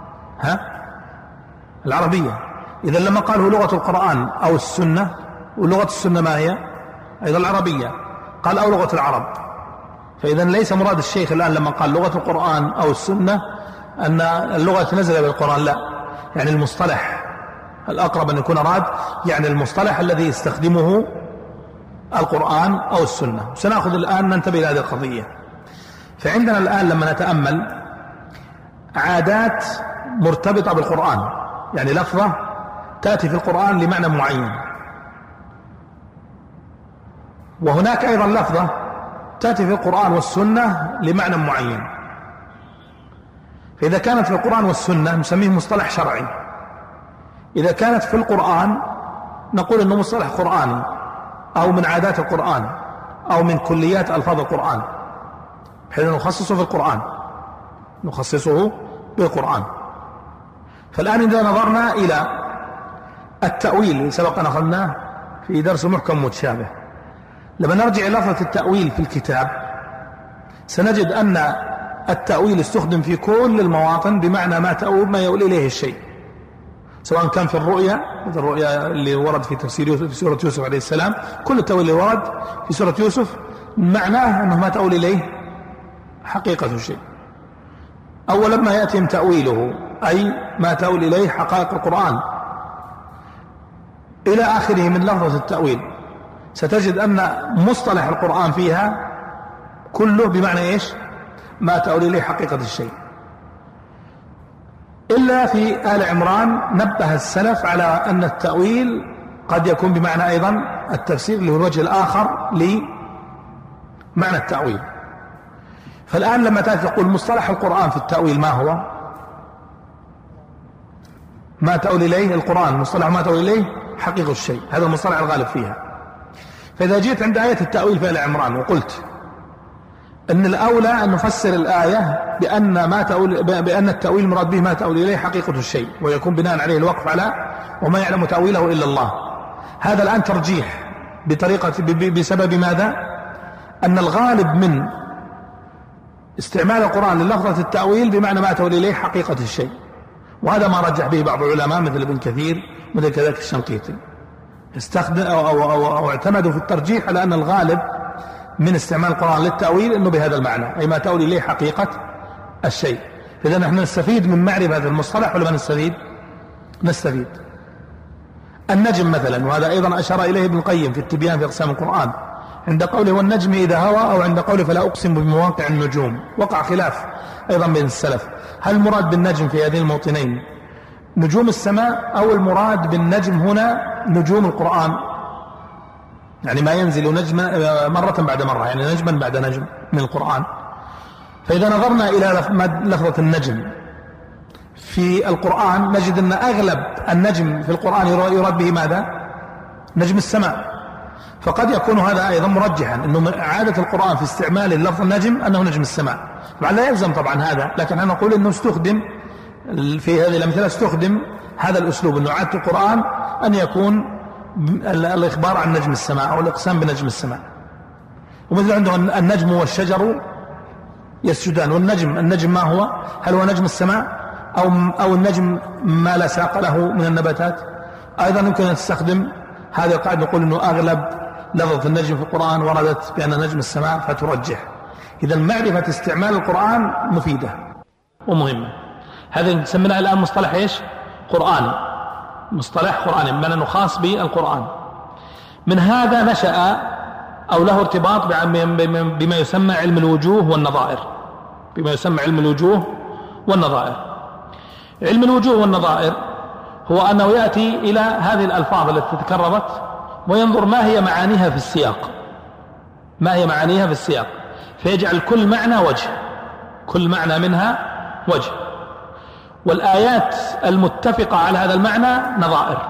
Speaker 3: العربية. إذا لما قاله لغة القرآن أو السنة، ولغة السنة ما هي؟ أيضا العربية. قال أو لغة العرب. فإذا ليس مراد الشيخ الآن لما قال لغة القرآن أو السنة أن اللغة نزل بالقرآن، لا، يعني المصطلح الأقرب أن يكون أراد يعني المصطلح الذي يستخدمه القرآن أو السنة. سنأخذ الآن ننتبه إلى هذه القضية. فعندنا الآن لما نتأمل عادات مرتبطة بالقرآن، يعني لفظة تأتي في القرآن لمعنى معين، وهناك أيضا لفظة تأتي في القرآن والسنة لمعنى معين. فإذا كانت في القرآن والسنة نسميه مصطلح شرعي، إذا كانت في القرآن نقول أنه مصطلح قرآني أو من عادات القرآن أو من كليات ألفاظ القرآن، بحيث نخصصه في القرآن، نخصصه بالقرآن. فالآن إذا نظرنا إلى التأويل سبقنا أخذناه في درس محكم متشابه، لما نرجع إلى لفظة التأويل في الكتاب سنجد أن التأويل استخدم في كل المواطن بمعنى ما تأول ما يؤول إليه الشيء، سواء كان في الرؤيا، مثل الرؤيا اللي ورد في تفسير يوسف في سورة يوسف عليه السلام، كل التأويل اللي ورد في سورة يوسف معناه أنه ما تأول إليه حقيقة الشيء. أولا ما يأتي من تأويله أي ما تأول إليه حقائق القرآن إلى آخره من لفظة التأويل. ستجد أن مصطلح القرآن فيها كله بمعنى إيش؟ ما تأول إليه حقيقة الشيء. إلا في آل عمران نبه السلف على أن التأويل قد يكون بمعنى أيضا التفسير اللي هو الوجه الآخر لمعنى التأويل. فالآن لما تقول مصطلح القرآن في التأويل ما هو؟ ما تأول إليه القرآن، مصطلح ما تأول إليه حقيقة الشيء، هذا المصطلح الغالب فيها. فإذا جيت عند آية التأويل في آل عمران وقلت أن الأولى أن نفسر الآية بأن التأويل مراد به ما تأول إليه حقيقة الشيء، ويكون بناء عليه الوقف على وما يعلم تأويله إلا الله. هذا الآن ترجيح بسبب ماذا؟ أن الغالب من استعمال القرآن للفظة التأويل بمعنى ما تأول إليه حقيقة الشيء، وهذا ما رجح به بعض العلماء مثل ابن كثير مثل كذلك الشنقيطي، استخدم أو اعتمدوا في الترجيح على أن الغالب من استعمال القرآن للتأويل أنه بهذا المعنى، أي ما تأول إليه حقيقة الشيء. فإذا نحن نستفيد من معرفة هذا المصطلح ولا ما نستفيد؟ نستفيد. النجم مثلا، وهذا أيضا أشار إليه ابن القيم في التبيان في أقسام القرآن، عند قوله والنجم إذا هوى، أو عند قوله فلا أقسم بمواقع النجوم. وقع خلاف أيضا بين السلف، هل المراد بالنجم في هذين الموطنين نجوم السماء، أو المراد بالنجم هنا نجوم القرآن، يعني ما ينزل نجما مرة بعد مرة، يعني نجما بعد نجم من القرآن. فإذا نظرنا إلى لفظة النجم في القرآن نجد أن أغلب النجم في القرآن يراد به ماذا؟ نجم السماء. فقد يكون هذا أيضا مرجحا أنه عادة القرآن في استعمال اللفظ النجم أنه نجم السماء. طبعا لا يلزم طبعا هذا، لكن أنا أقول أنه استخدم في هذه الأمثلة، استخدم هذا الأسلوب أنه عادة القرآن أن يكون الإخبار عن نجم السماء أو الإقسام بنجم السماء. ومثل عنده النجم والشجر يسجدان. والنجم ما هو؟ هل هو نجم السماء أو النجم ما لا ساق له من النباتات؟ أيضا يمكن أن تستخدم هذه القاعدة، نقول أنه أغلب لفظ النجم في القرآن وردت بأن نجم السماء فترجح. إذا معرفة استعمال القرآن مفيدة ومهمة. هذا نسميناه الآن مصطلح إيش؟ قرآني، مصطلح قرآني بمعنى أنه خاص بالقرآن. من هذا نشأ أو له ارتباط بما يسمى علم الوجوه والنظائر، بما يسمى علم الوجوه والنظائر. علم الوجوه والنظائر هو أنه يأتي إلى هذه الألفاظ التي تكررت وينظر ما هي معانيها في السياق، ما هي معانيها في السياق، فيجعل كل معنى وجه، كل معنى منها وجه. والآيات المتفقة على هذا المعنى نظائر.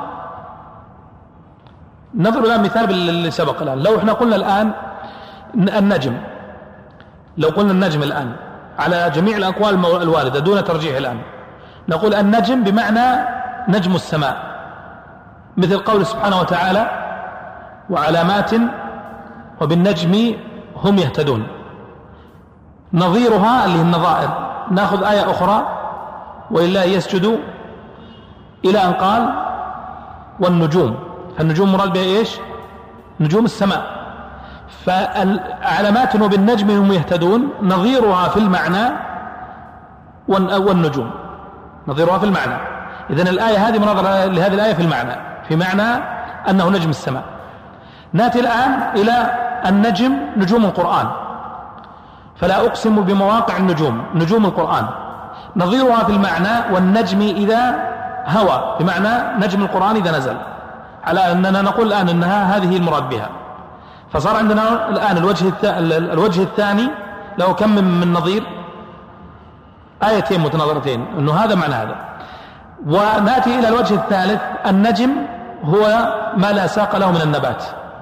Speaker 3: نضرب الآن مثال باللي سبق الآن. لو احنا قلنا الآن النجم، لو قلنا النجم الآن على جميع الأقوال الواردة دون ترجيح الآن، نقول النجم بمعنى نجم السماء، مثل قول سبحانه وتعالى وعلامات وبالنجم هم يهتدون. نظيرها اللي هي النظائر، ناخذ آية أخرى ولله يسجد إلى أن قال والنجوم، فالنجوم مراد بها إيش؟ نجوم السماء. فعلامات وبالنجم هم يهتدون نظيرها في المعنى والنجوم نظيرها في المعنى. إذن الآية هذه مناظرة لهذه الآية في المعنى، في معنى أنه نجم السماء. نأتي الآن إلى النجم، نجوم القرآن، فلا أقسم بمواقع النجوم، نجوم القرآن نظيرها في المعنى، والنجم إذا هوى بمعنى نجم القرآن إذا نزل، على أننا نقول الآن أنها هذه المراد بها. فصار عندنا الآن الوجه الثاني له كم من نظير؟ آيتين متناظرتين، أنه هذا معنى هذا. ونأتي إلى الوجه الثالث، النجم هو ما لا ساق له من النبات،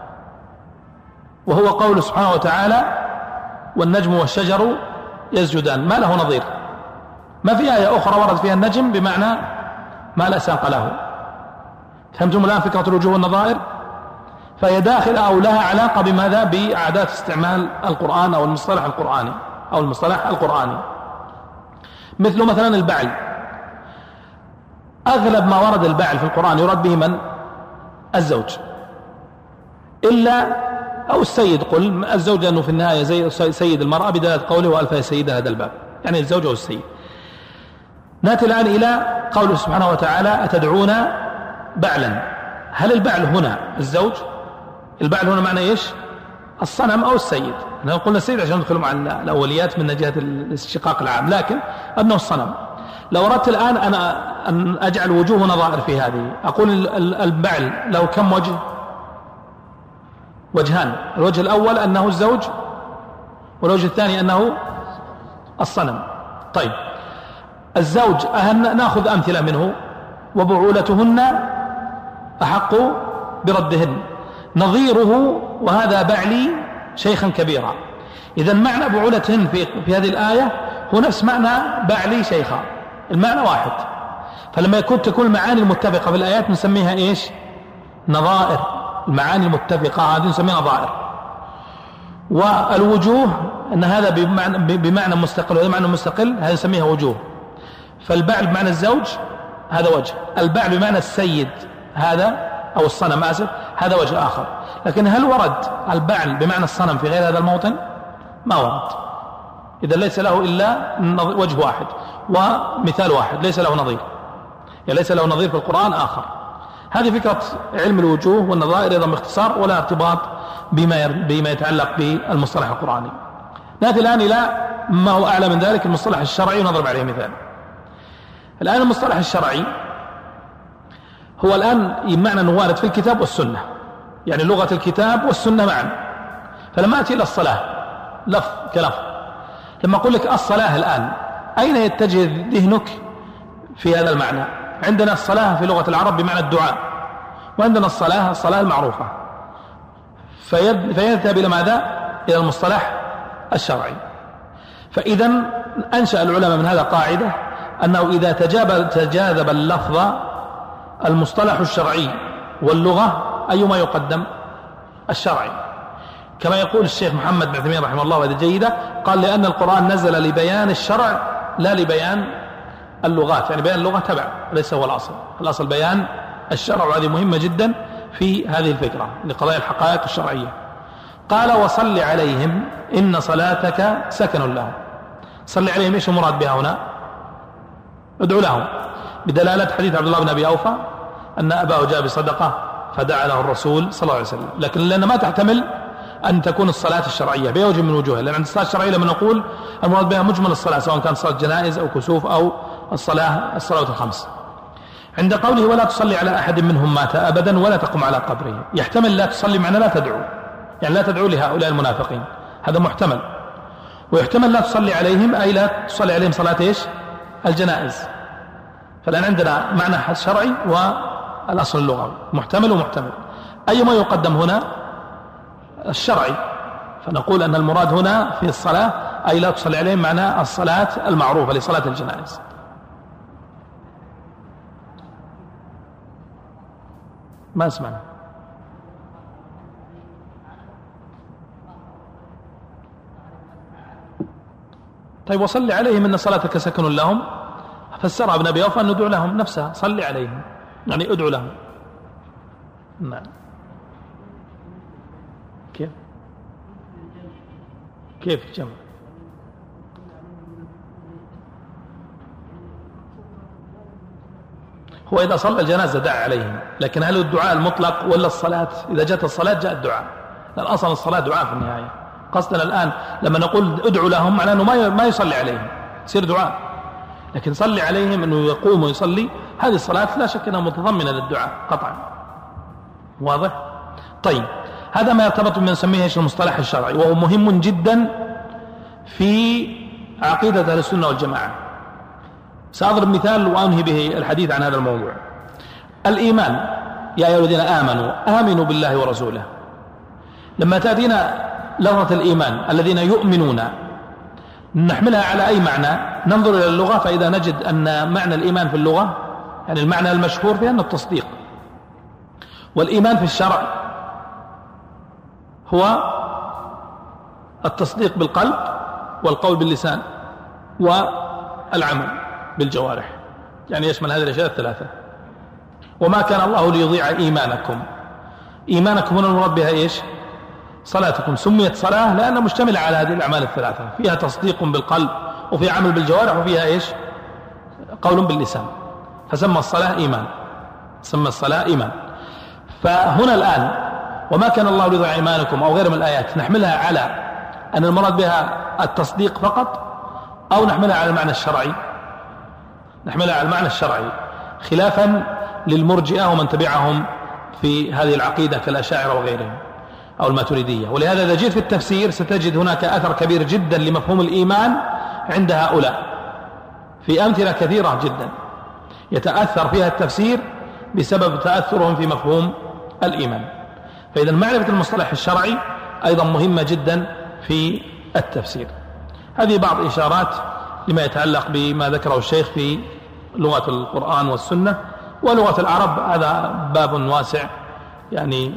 Speaker 3: وهو قول سبحانه وتعالى والنجم والشجر يسجدان، ما له نظير. ما في آية أخرى ورد فيها النجم بمعنى ما لا ساق له. فهمتم الآن فكرة الوجوه والنظائر؟ فهي داخلة أو لها علاقة بماذا؟ بأعداد استعمال القرآن أو المصطلح القرآني أو المصطلح القرآني. مثل مثلا البعل، أغلب ما ورد البعل في القرآن يراد به من؟ الزوج، إلا أو السيد، قل الزوج لأنه في النهاية زي سيد المرأة بدلالة قوله وألف سيد هذا الباب، يعني الزوج أو السيد. نأتي الآن إلى قوله سبحانه وتعالى أتدعون بعلا. هل البعل هنا الزوج؟ البعل هنا معنى إيش؟ الصنم أو السيد. نحن قلنا السيد عشان ندخل مع الأوليات من جهة الاستشقاق العام، لكن أنه الصنم. لو أردت الآن أنا أن أجعل وجوه نظائر في هذه، أقول البعل له كم وجه؟ وجهان. الوجه الأول أنه الزوج، والوجه الثاني أنه الصنم. طيب الزوج نأخذ أمثلة منه، وبعولتهن أحق بردهن، نظيره وهذا بعلي شيخا كبيرا. إذا معنى بعولتهن في هذه الآية هو نفس معنى بعلي شيخا، المعنى واحد. فلما تكون المعاني المتفقة في الآيات نسميها إيش؟ نظائر. المعاني المتفقة هذه نسميها نظائر. والوجوه أن هذا بمعنى مستقل وهذا معنى مستقل، هذا نسميها وجوه. فالبعل بمعنى الزوج هذا وجه، البعل بمعنى السيد هذا أو الصنم آسف هذا وجه آخر. لكن هل ورد البعل بمعنى الصنم في غير هذا الموطن؟ ما ورد. إذا ليس له إلا وجه واحد ومثال واحد، ليس له نظير، يعني ليس له نظير في القرآن آخر. هذه فكرة علم الوجوه والنظائر أيضا باختصار، ولا ارتباط بما يتعلق بالمصطلح القرآني. نأتي الآن إلى ما هو أعلى من ذلك، المصطلح الشرعي، ونضرب عليه مثال. الآن المصطلح الشرعي هو الآن معنى أنه وارد في الكتاب والسنة، يعني لغة الكتاب والسنة معا. فلما أتي إلى الصلاة لفظ كلفظ، لما أقول لك الصلاة الآن أين يتجه ذهنك في هذا المعنى؟ عندنا الصلاة في لغة العرب بمعنى الدعاء، وعندنا الصلاة المعروفة، فيذهب إلى ماذا؟ إلى المصطلح الشرعي. فإذا أنشأ العلماء من هذا قاعدة أنه إذا تجاذب اللفظ المصطلح الشرعي واللغة أيما يقدم؟ الشرعي. كما يقول الشيخ محمد بن عثيمين رحمه الله، وهذه جيدة، قال لأن القرآن نزل لبيان الشرع لا لبيان اللغات، يعني بيان اللغة تبع ليس هو الأصل، الأصل بيان الشرع، وهذه مهمة جدا في هذه الفكرة لقضايا الحقائق الشرعية. قال وصل عليهم إن صلاتك سكن لهم. صل عليهم إيش المراد بها هنا؟ ادعو لهم، بدلالة حديث عبد الله بن أبي أوفى أن أباه جاء بصدقة فدعا له الرسول صلى الله عليه وسلم، لكن لأن ما تحتمل أن تكون الصلاة الشرعية بوجه من وجوهها، لأن الصلاة الشرعية لما نقول المراد بها مجمل الصلاة، سواء كانت صلاة جنائز أو كسوف أو الصلوات الخمس. عند قوله ولا تصلي على أحد منهم مات أبدا ولا تقم على قبره، يحتمل لا تصلي معنى لا تدعو، يعني لا تدعو لهؤلاء المنافقين، هذا محتمل. ويحتمل لا تصلي عليهم أي لا تصلي عليهم صلاة إيش؟ الجنائز. فالآن عندنا معنى شرعي والأصل اللغوي، محتمل ومحتمل. أي ما يقدم هنا؟ الشرعي. فنقول أن المراد هنا في الصلاة أي لا تصلي عليهم معنى الصلاة المعروفة لصلاة الجنائز. ما اسمعنا. طيب وصلي عليهم إن صلاتك سكن لهم، فسرها ابن أبي أوفى أن ندعو لهم نفسها، صلي عليهم يعني ادعو لهم. نعم. كيف الجمع؟ هو إذا صلى الجنازة دعا عليهم، لكن هل الدعاء المطلق ولا الصلاة؟ إذا جاءت الصلاة جاء الدعاء، لأن أصلا الصلاة دعاء في النهاية. قصدنا الآن لما نقول ادعو لهم معناه أنه ما يصلي عليهم، يصير دعاء، لكن صلي عليهم أنه يقوم ويصلي، هذه الصلاة لا شك أنها متضمنة للدعاء قطعا. واضح؟ طيب هذا ما يرتبط بما نسميه المصطلح الشرعي، وهو مهم جدا في عقيدة أهل السنة والجماعة. سأضرب مثال وأنهي به الحديث عن هذا الموضوع. الإيمان، يا أيها الذين آمنوا بالله ورسوله، لما تأتينا لفظة الإيمان الذين يؤمنون نحملها على أي معنى؟ ننظر إلى اللغة، فإذا نجد أن معنى الإيمان في اللغة يعني المعنى المشهور فيها أنه التصديق، والإيمان في الشرع هو التصديق بالقلب والقول باللسان والعمل بالجوارح، يعني يشمل هذه الأشياء الثلاثة. وما كان الله ليضيع إيمانكم، إيمانكم هنا المراد بها إيش؟ صلاتكم. سميت صلاة لأنها مشتملة على هذه الأعمال الثلاثة، فيها تصديق بالقلب وفيها عمل بالجوارح وفيها إيش؟ قول باللسان، فسمى الصلاة إيمان، سمى الصلاة إيمان. فهنا الآن وما كان الله ليضيع إيمانكم أو غير من الآيات نحملها على أن المراد بها التصديق فقط، أو نحملها على المعنى الشرعي؟ نحملها على المعنى الشرعي، خلافا للمرجئة ومن تبعهم في هذه العقيدة كالأشاعرة وغيرهم أو الماتريدية. ولهذا إذا جئت في التفسير ستجد هناك أثر كبير جدا لمفهوم الإيمان عند هؤلاء، في أمثلة كثيرة جدا يتأثر فيها التفسير بسبب تأثرهم في مفهوم الإيمان. فإذا معرفة المصطلح الشرعي أيضا مهمة جدا في التفسير. هذه بعض إشارات لما يتعلق بما ذكره الشيخ في لغة القرآن والسنة ولغة العرب، هذا باب واسع يعني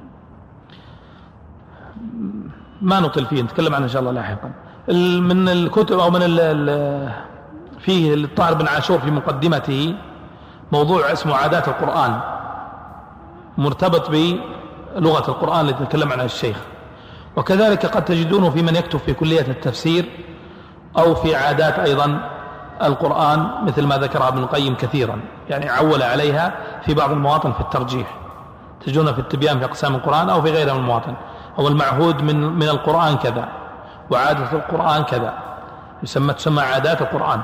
Speaker 3: ما نطل فيه، نتكلم عنه إن شاء الله لاحقا. من الكتب أو من فيه الطاهر بن عاشور في مقدمته موضوع اسمه عادات القرآن، مرتبط بلغة القرآن التي تكلم عنها الشيخ. وكذلك قد تجدونه في من يكتب في كلية التفسير أو في عادات أيضا القرآن، مثل ما ذكرها ابن القيم كثيرا، يعني عول عليها في بعض المواطن في الترجيح، تجدون في التبيان في أقسام القرآن أو في غيرها من المواطن. هو المعهود من القرآن كذا، وعادة القرآن كذا، تسمى عادات القرآن.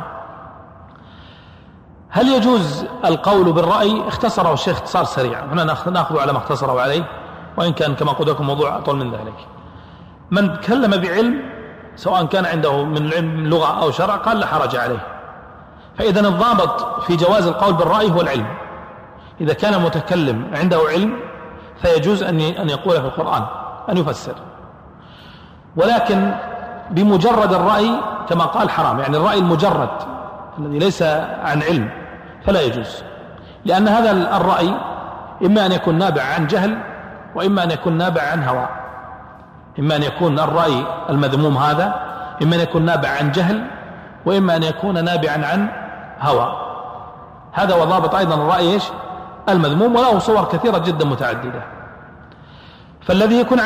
Speaker 3: هل يجوز القول بالرأي؟ اختصره الشيخ اختصار سريع، هنا نأخذ على ما اختصره عليه، وإن كان كما قلت لكم موضوع أطول من ذلك. من تكلم بعلم سواء كان عنده من العلم لغة أو شرع قال لا حرج عليه. فإذا الضابط في جواز القول بالرأي هو العلم. إذا كان المتكلم عنده علم فيجوز أن يقول في القرآن، أن يفسر، ولكن بمجرد الرأي كما قال حرام، يعني الرأي المجرد الذي ليس عن علم فلا يجوز، لأن هذا الرأي إما أن يكون نابع عن جهل وإما أن يكون نابع عن هوى. إما أن يكون الرأي المذموم هذا إما أن يكون نابع عن جهل، وإما أن يكون نابعا عن هوى. هذا هو ضابط أيضا الرأي المذموم، وله صور كثيرة جدا متعددة. فالذي يكون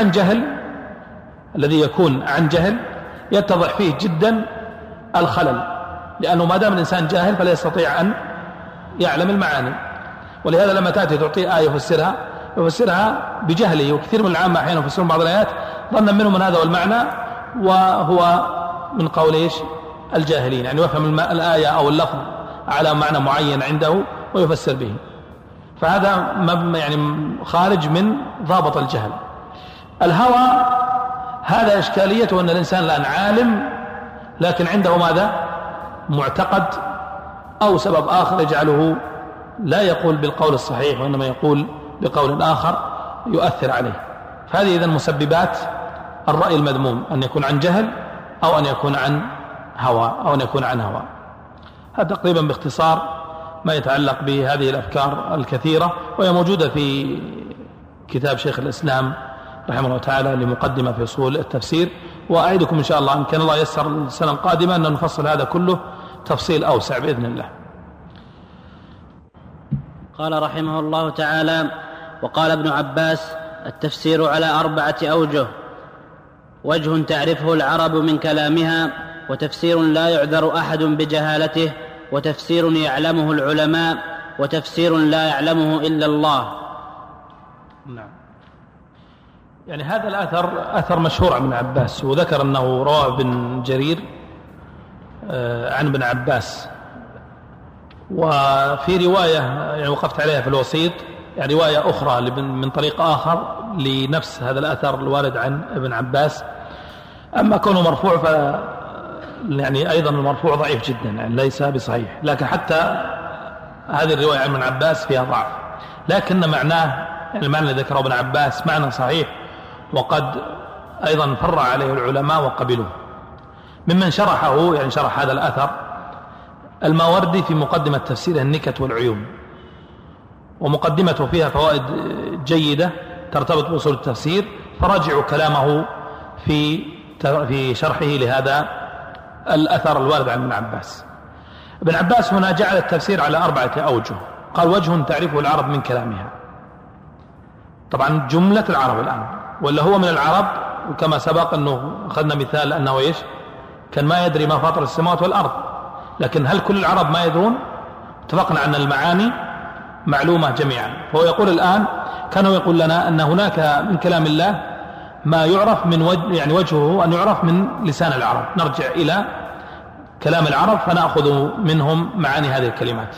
Speaker 3: عن جهل يتضح فيه جدا الخلل، لأنه ما دام الإنسان جاهل فلا يستطيع أن يعلم المعاني. ولهذا لما تأتي تعطيه آية يفسرها بجهله، وكثير من العامة أحيانا يفسرون بعض الآيات ظنا منهم من هذا هو المعنى وهو من قول الجاهلين، يعني يفهم الآية أو اللفظ على معنى معين عنده ويفسر به. فهذا يعني خارج من ضابط الجهل. الهوى هذا إشكاليته أن الإنسان الآن عالم لكن عنده ماذا؟ معتقد أو سبب آخر يجعله لا يقول بالقول الصحيح وإنما يقول بقول آخر يؤثر عليه. فهذه إذن مسببات الرأي المذموم، أن يكون عن جهل أو أن يكون عن هوى هذا تقريبا باختصار ما يتعلق بهذه الأفكار الكثيرة، وهي موجودة في كتاب شيخ الإسلام رحمه الله تعالى لمقدمة في أصول التفسير. وأعيدكم إن شاء الله إن كان الله يسر السنة القادمة أن نفصل هذا كله تفصيل أوسع بإذن الله.
Speaker 2: قال رحمه الله تعالى: وقال ابن عباس: التفسير على 4 أوجه: وجه تعرفه العرب من كلامها، وتفسير لا يعذر أحد بجهالته، وتفسير يعلمه العلماء، وتفسير لا يعلمه إلا الله.
Speaker 3: نعم. يعني هذا الأثر أثر مشهور عن ابن عباس، وذكر أنه رواه ابن جرير عن ابن عباس. وفي رواية يعني وقفت عليها في الوسيط، يعني رواية أخرى من طريق آخر لنفس هذا الأثر الوارد عن ابن عباس. أما كونه مرفوع يعني أيضا المرفوع ضعيف جدا، يعني ليس بصحيح، لكن حتى هذه الرواية عن ابن عباس فيها ضعف، لكن معناه يعني المعنى الذي ذكره ابن عباس معنى صحيح، وقد أيضا فرع عليه العلماء وقبلوه. ممن شرحه يعني شرح هذا الأثر الماوردي في مقدمة تفسيره النكت والعيون، ومقدمته فيها فوائد جيدة ترتبط بأصول التفسير، فرجعوا كلامه في شرحه لهذا الأثر الوارد عن ابن عباس. ابن عباس هنا جعل التفسير على 4 أوجه. قال: وجه تعرفه العرب من كلامها. طبعا جملة العرب الآن، ولا هو من العرب، وكما سبق أنه أخذنا مثال أنه كان ما يدري ما فاطر السماوات والأرض، لكن هل كل العرب ما يدرون؟ اتفقنا أن المعاني معلومة جميعا. فهو يقول الآن كانوا يقول لنا أن هناك من كلام الله ما يعرف من يعني وجهه أن يعرف من لسان العرب، نرجع إلى كلام العرب فنأخذ منهم معاني هذه الكلمات.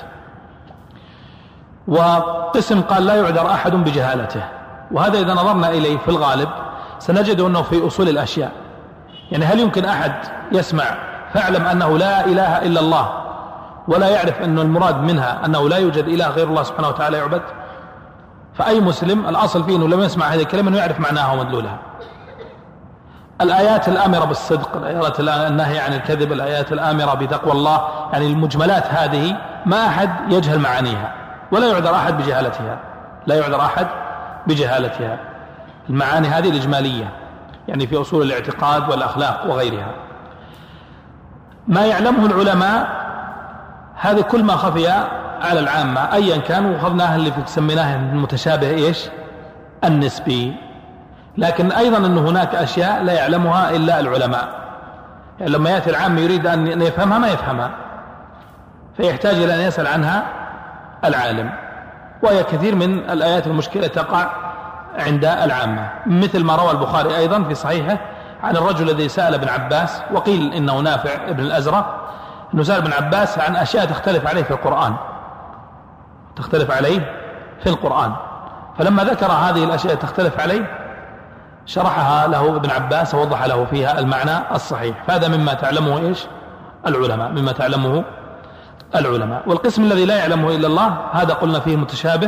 Speaker 3: وقسم قال: لا يعذر أحد بجهالته. وهذا إذا نظرنا إليه في الغالب سنجد أنه في أصول الأشياء. يعني هل يمكن أحد يسمع فاعلم أنه لا إله إلا الله ولا يعرف أن المراد منها أنه لا يوجد إله غير الله سبحانه وتعالى يعبد؟ فأي مسلم الأصل فيه أنه لم يسمع هذه الكلمة أنه يعرف معناها ومدلولها. الآيات الآمرة بالصدق، الآيات النهي عن الكذب، الآيات الآمرة بتقوى الله، يعني المجملات هذه ما أحد يجهل معانيها، ولا يعذر أحد بجهالتها. المعاني هذه الإجمالية يعني في أصول الاعتقاد والأخلاق وغيرها. ما يعلمه العلماء هذا كل ما خفي على العامة أيا كان، وأخذناها اللي سميناها المتشابه النسبي. لكن أيضا أن هناك أشياء لا يعلمها إلا العلماء، يعني لما يأتي العام يريد أن يفهمها ما يفهمها، فيحتاج إلى أن يسأل عنها العالم. وهي كثير من الآيات المشكلة تقع عند العامة، مثل ما روى البخاري أيضا في صحيحه عن الرجل الذي سأل ابن عباس، وقيل إنه نافع ابن الأزرق، أنه سأل ابن عباس عن أشياء تختلف عليه في القرآن، فلما ذكر هذه الأشياء تختلف عليه شرحها له ابن عباس ووضح له فيها المعنى الصحيح. فهذا مما تعلمه العلماء. والقسم الذي لا يعلمه إلا الله هذا قلنا فيه المتشابه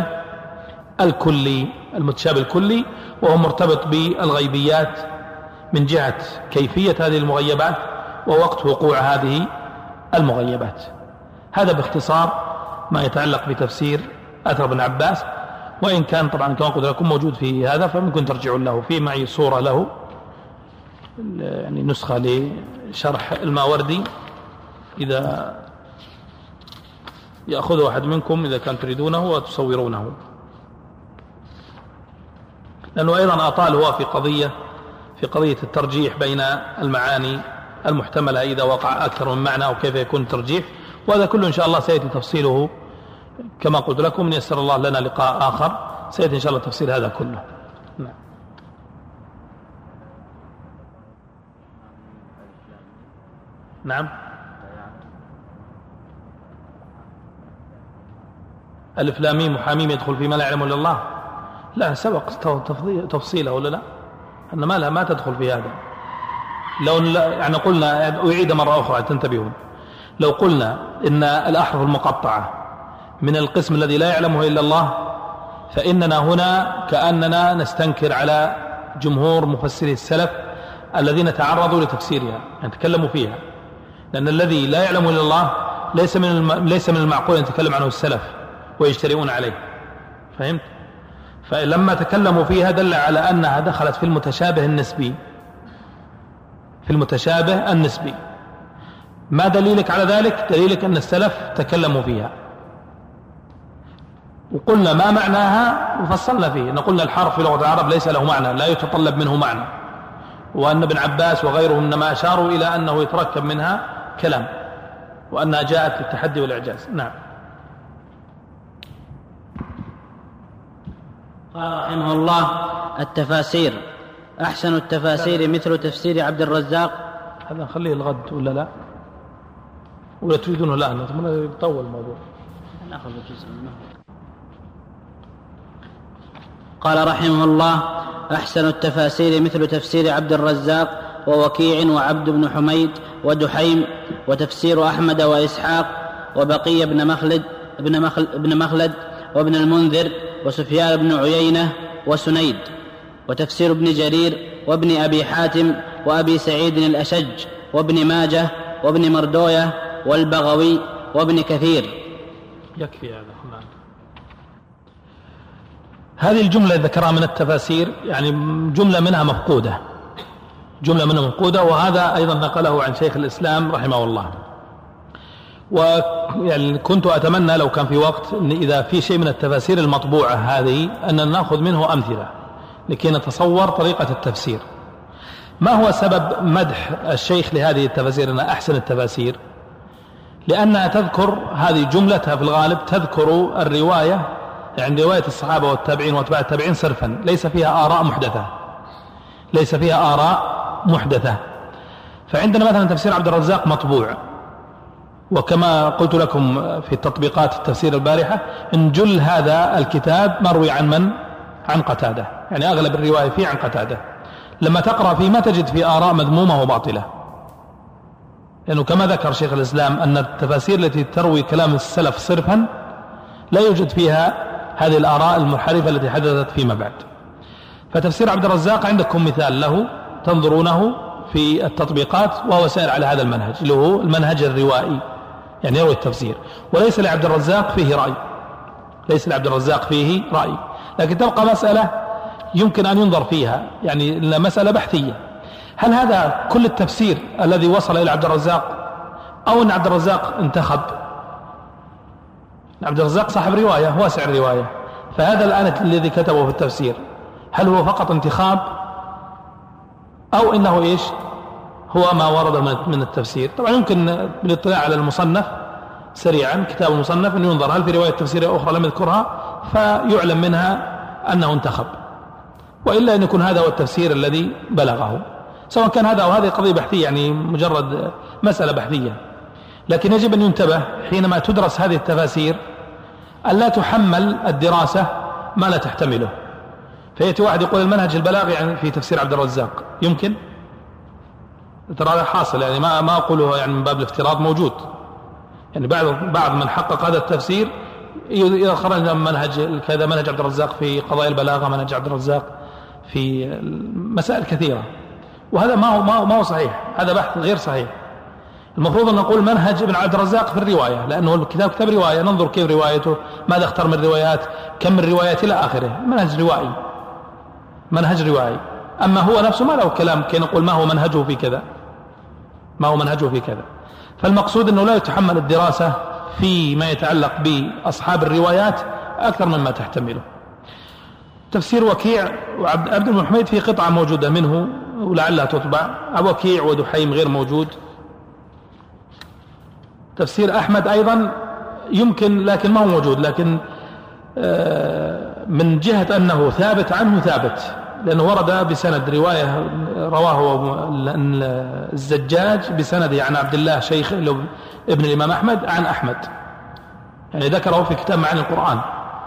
Speaker 3: الكلي، وهو مرتبط بالغيبيات من جهة كيفية هذه المغيبات ووقت وقوع هذه المغيبات. هذا باختصار ما يتعلق بتفسير أثر ابن عباس، وإن كان طبعا كما قلت لكم موجود في هذا، فممكن ترجعون له. في معي صورة له يعني نسخة لشرح الماوردي، إذا يأخذ أحد منكم إذا كان تريدونه وتصورونه، لأنه أيضا أطال هو في قضية الترجيح بين المعاني المحتملة إذا وقع أكثر من معنى أو كيف يكون الترجيح، وهذا كله إن شاء الله سيأتي تفصيله كما قلت لكم. يسر الله لنا لقاء آخر سيأتي إن شاء الله تفصيل هذا كله. نعم. ألف لام ميم وحاميم يدخل فيما لا يعلم إلا الله، لا سبق تفصيله ولا لا؟ أن ما تدخل في هذا. لو يعني قلنا، أعيد مرة أخرى تنتبهون، لو قلنا إن الأحرف المقطعة من القسم الذي لا يعلمه إلا الله، فإننا هنا كأننا نستنكر على جمهور مفسري السلف الذين تعرضوا لتفسيرها، يعني تكلموا فيها، لأن الذي لا يعلم إلا الله ليس من المعقول أن يتكلم عنه السلف ويجترئون عليه، فهمت؟ فلما تكلموا فيها دل على أنها دخلت في المتشابه النسبي. ما دليلك على ذلك؟ دليلك أن السلف تكلموا فيها، وقلنا ما معناها وفصلنا فيه. نقولنا الحرف في لغة العرب ليس له معنى، لا يتطلب منه معنى، وأن ابن عباس وغيرهم إنما أشاروا إلى أنه يتركب منها كلام، وأنها جاءت للتحدي والإعجاز. نعم.
Speaker 2: قال رحمه الله: التفاسير، أحسن التفاسير مثل تفسير عبد الرزاق.
Speaker 3: هذا خليه الغد ولا لا؟ ولا تريدونه الآن؟ يطول الموضوع.
Speaker 2: نأخذ جزء منه. قال رحمه الله: أحسن التفاسير مثل تفسير عبد الرزاق ووكيع وعبد بن حميد ودحيم، وتفسير أحمد وإسحاق وبقي بن مخلد وابن المنذر وسفيان بن عيينة وسنيد، وتفسير ابن جرير وابن أبي حاتم وأبي سعيد الأشج وابن ماجه وابن مردوية والبغوي وابن كثير.
Speaker 3: يكفي هذا. هذه الجملة ذكرها من التفاسير يعني جملة منها مفقودة، وهذا أيضا نقله عن شيخ الإسلام رحمه الله. ويعني كنت أتمنى لو كان في وقت إن إذا في شيء من التفاسير المطبوعة هذه أن نأخذ منه أمثلة لكي نتصور طريقة التفسير. ما هو سبب مدح الشيخ لهذه التفاسير أنها أحسن التفاسير؟ لأنها تذكر، هذه جملتها في الغالب تذكر الرواية، يعني رواية الصحابة والتابعين واتباع التابعين صرفا، ليس فيها آراء محدثة. فعندنا مثلا تفسير عبد الرزاق مطبوع، وكما قلت لكم في تطبيقات التفسير البارحة إن جل هذا الكتاب مروي عن من؟ عن قتادة، يعني أغلب الرواية فيه عن قتادة. لما تقرأ فيه ما تجد فيه آراء مذمومة وباطلة، لأنه كما ذكر شيخ الإسلام أن التفاسير التي تروي كلام السلف صرفا لا يوجد فيها هذه الآراء المنحرفة التي حدثت فيما بعد. فتفسير عبد الرزاق عندكم مثال له تنظرونه في التطبيقات، وهو سائر على هذا المنهج اللي هو المنهج الروائي، يعني يروي التفسير، وليس لعبد الرزاق فيه رأي، لكن تبقى مسألة يمكن أن ينظر فيها، يعني مسألة بحثية. هل هذا كل التفسير الذي وصل إلى عبد الرزاق، أو أن عبد الرزاق انتخب؟ عبد الرزاق صاحب رواية واسع الرواية، فهذا الآن الذي كتبه في التفسير هل هو فقط انتخاب، أو إنه هو ما ورد من التفسير؟ طبعا يمكن بالاطلاع على المصنف سريعا، كتاب المصنف، أن ينظر هل في رواية تفسيرية أخرى لم يذكرها فيعلم منها أنه انتخب، وإلا أن يكون هذا هو التفسير الذي بلغه. سواء كان هذا أو هذه قضية بحثية، يعني مجرد مسألة بحثية. لكن يجب أن ينتبه حينما تدرس هذه التفاسير ألا تحمل الدراسة ما لا تحتمله. فيأتي واحد يقول المنهج البلاغي يعني في تفسير عبد الرزاق، يمكن ترى هذا حاصل، يعني ما أقوله يعني من باب الافتراض، موجود. يعني بعض من حقق هذا التفسير إذا خرج منهج كذا، منهج عبد الرزاق في قضايا البلاغة، منهج عبد الرزاق في مسائل كثيرة، وهذا ما هو صحيح، هذا بحث غير صحيح. المفروض أن نقول منهج ابن عبد الرزاق في الرواية، لأنه الكتاب كتاب رواية، ننظر كيف روايته، ماذا اختار من الروايات، كم من الروايات إلى آخره. منهج روائي. أما هو نفسه ما له كلام كي نقول ما هو منهجه في كذا، ما هو منهجه في كذا. فالمقصود أنه لا يتحمل الدراسة فيما يتعلق بأصحاب الروايات أكثر مما تحتمله. تفسير وكيع وعبد بن حميد في قطعة موجودة منه ولعلها تطبع، وكيع ودحيم غير موجود. تفسير أحمد أيضا يمكن لكن ما هو موجود، لكن من جهة أنه ثابت عنه ثابت، لأنه ورد بسند رواية رواه الزجاج بسنده عن عبد الله شيخ ابن الإمام أحمد عن أحمد، يعني ذكره في كتاب معاني القرآن،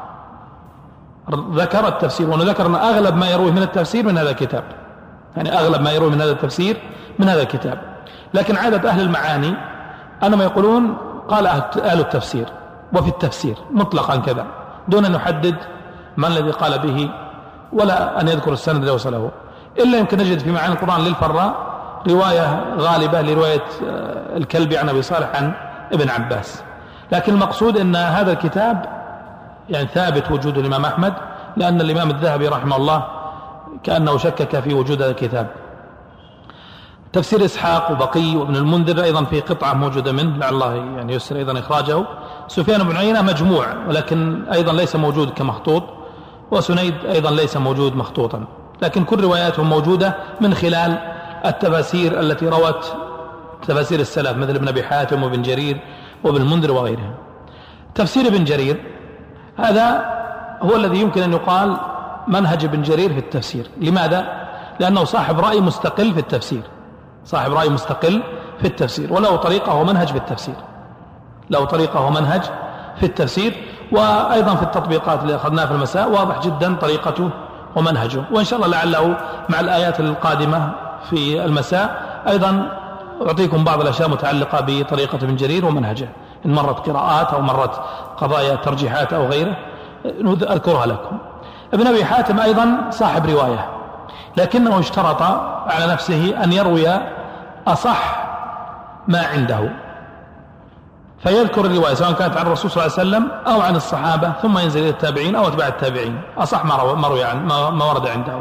Speaker 3: ذكر التفسير، وذكر أن أغلب ما يروي من التفسير من هذا الكتاب، يعني أغلب ما يروي من هذا التفسير من هذا الكتاب. لكن عادة أهل المعاني أنهم يقولون قال أهل التفسير وفي التفسير مطلقا كذا، دون أن يحدد من الذي قال به ولا أن يذكر السند الذي وصله. إلا يمكن نجد في معاني القرآن للفراء رواية غالبة لرواية الكلبي عن أبي صالح عن ابن عباس. لكن المقصود أن هذا الكتاب يعني ثابت وجود الإمام أحمد، لأن الإمام الذهبي رحمه الله كأنه شكك في وجود هذا الكتاب. تفسير إسحاق وبقي وابن المنذر أيضا في قطعة موجودة منه، لعل الله يعني يسر أيضا إخراجه. سفيان بن عيينة مجموع ولكن أيضا ليس موجود كمخطوط، وسنيد أيضا ليس موجود مخطوطا، لكن كل رواياتهم موجودة من خلال التفاسير التي روت تفاسير السلف مثل ابن أبي حاتم وابن جرير وابن المنذر وغيرهم. تفسير ابن جرير هذا هو الذي يمكن أن يقال منهج ابن جرير في التفسير. لماذا؟ لأنه صاحب رأي مستقل في التفسير، صاحب رأي مستقل في التفسير، وله طريقة ومنهج في التفسير، له طريقة ومنهج في التفسير. وأيضا في التطبيقات اللي أخذناها في المساء واضح جدا طريقته ومنهجه. وإن شاء الله لعله مع الآيات القادمة في المساء أيضا أعطيكم بعض الأشياء متعلقة بطريقة ابن جرير ومنهجه، إن مرت قراءات أو مرت قضايا ترجيحات أو غيره أذكرها لكم. ابن أبي حاتم أيضا صاحب رواية، لكنه اشترط على نفسه أن يروي أصح ما عنده، فيذكر الرواية سواء كانت عن الرسول صلى الله عليه وسلم أو عن الصحابة، ثم ينزل إلى التابعين أو أتباع التابعين أصح ما روي ما ورد عنده.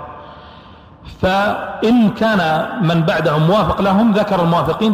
Speaker 3: فإن كان من بعدهم موافق لهم ذكر الموافقين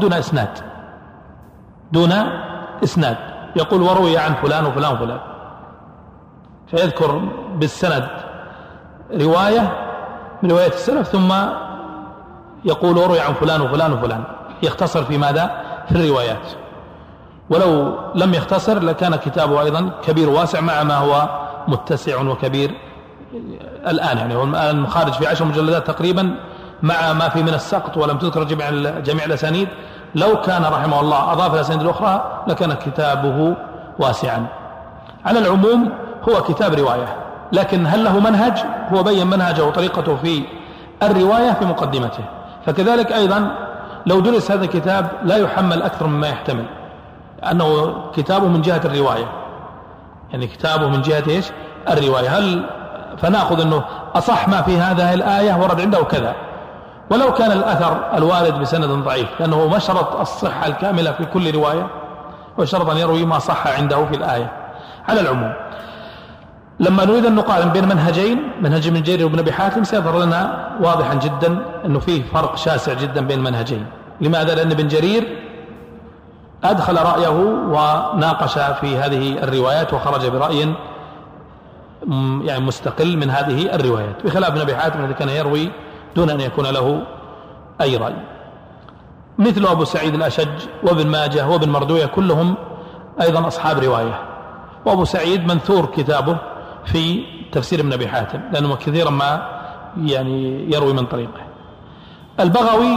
Speaker 3: دون إسناد، يقول وروي عن فلان وفلان وفلان، فيذكر بالسند رواية من رواية السلف ثم يقول وروي عن فلان وفلان وفلان، يختصر في ماذا؟ في الروايات. ولو لم يختصر لكان كتابه أيضا كبير واسع مع ما هو متسع وكبير الآن، يعني هو الآن خارج في 10 مجلدات تقريبا مع ما في من السقط ولم تذكر جميع الأسانيد. لو كان رحمه الله أضاف الأسانيد الأخرى لكان كتابه واسعا. على العموم هو كتاب رواية، لكن هل له منهج؟ هو بين منهجه وطريقته في الرواية في مقدمته. فكذلك أيضا لو درس هذا الكتاب لا يحمل أكثر مما يحتمل، أنه كتابه من جهة الرواية، يعني كتابه من جهة إيش؟ الرواية. هل فنأخذ أنه أصح ما في هذه الآية ورد عنده كذا، ولو كان الأثر الوارد بسند ضعيف، لأنه ما شرط الصحة الكاملة في كل رواية، وشرط أن يروي ما صح عنده في الآية. على العموم لما نريد أن نقارن بين منهجين، منهج ابن جرير وابن أبي حاتم، سيظهر لنا واضحا جدا أنه فيه فرق شاسع جدا بين المنهجين. لماذا؟ لأن ابن جرير أدخل رأيه وناقش في هذه الروايات وخرج برأي يعني مستقل من هذه الروايات، بخلاف ابن أبي حاتم الذي كان يروي دون أن يكون له أي رأي، مثل أبو سعيد الأشج وابن ماجه وابن مردوية، كلهم أيضا أصحاب رواية. وأبو سعيد منثور كتابه في تفسير ابن أبي حاتم لأنه كثيرا ما يعني يروي من طريقه. البغوي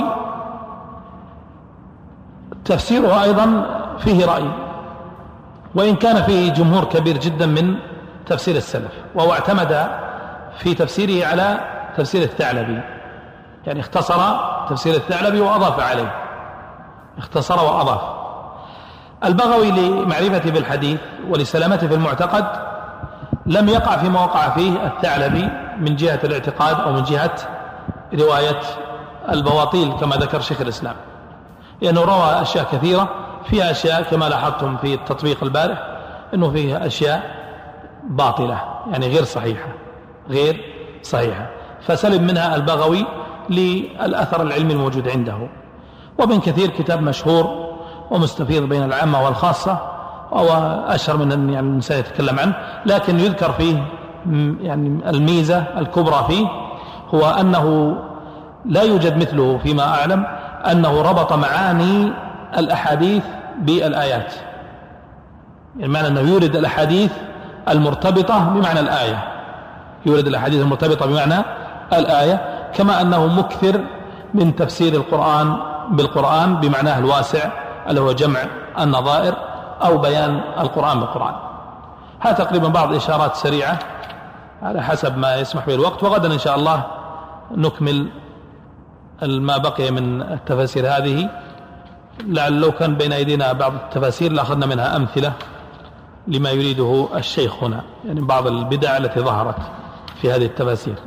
Speaker 3: تفسيره أيضا فيه رأي، وإن كان فيه جمهور كبير جدا من تفسير السلف، وهو اعتمد في تفسيره على تفسير الثعلبي، يعني اختصر تفسير الثعلبي وأضاف عليه، اختصر وأضاف. البغوي لمعرفته بالحديث ولسلامته في المعتقد لم يقع فيما وقع فيه الثعلبي من جهة الاعتقاد أو من جهة رواية البواطيل كما ذكر شيخ الإسلام، لأنه روى أشياء كثيرة فيها أشياء كما لاحظتم في التطبيق البارح أنه فيها أشياء باطلة، يعني غير صحيحة، فسلم منها البغوي للأثر العلمي الموجود عنده. وابن كثير كتاب مشهور ومستفيض بين العامة والخاصة، وأشهر من أن يعني الإنسان يتكلم عنه، لكن يذكر فيه يعني الميزة الكبرى فيه هو أنه لا يوجد مثله فيما أعلم، أنه ربط معاني الأحاديث بالآيات، يعني معنى أنه يورد الأحاديث المرتبطة بمعنى الآية، يورد الأحاديث المرتبطة بمعنى الآية، كما أنه مكثر من تفسير القرآن بالقرآن بمعناه الواسع اللي هو جمع النظائر أو بيان القرآن بالقرآن. هذا تقريبا بعض إشارات سريعة على حسب ما يسمح به الوقت، وغدا إن شاء الله نكمل ما بقي من التفاسير هذه. لعل لو كان بين أيدينا بعض التفاسير لأخذنا منها أمثلة لما يريده الشيخ هنا، يعني بعض البدع التي ظهرت في هذه التفاسير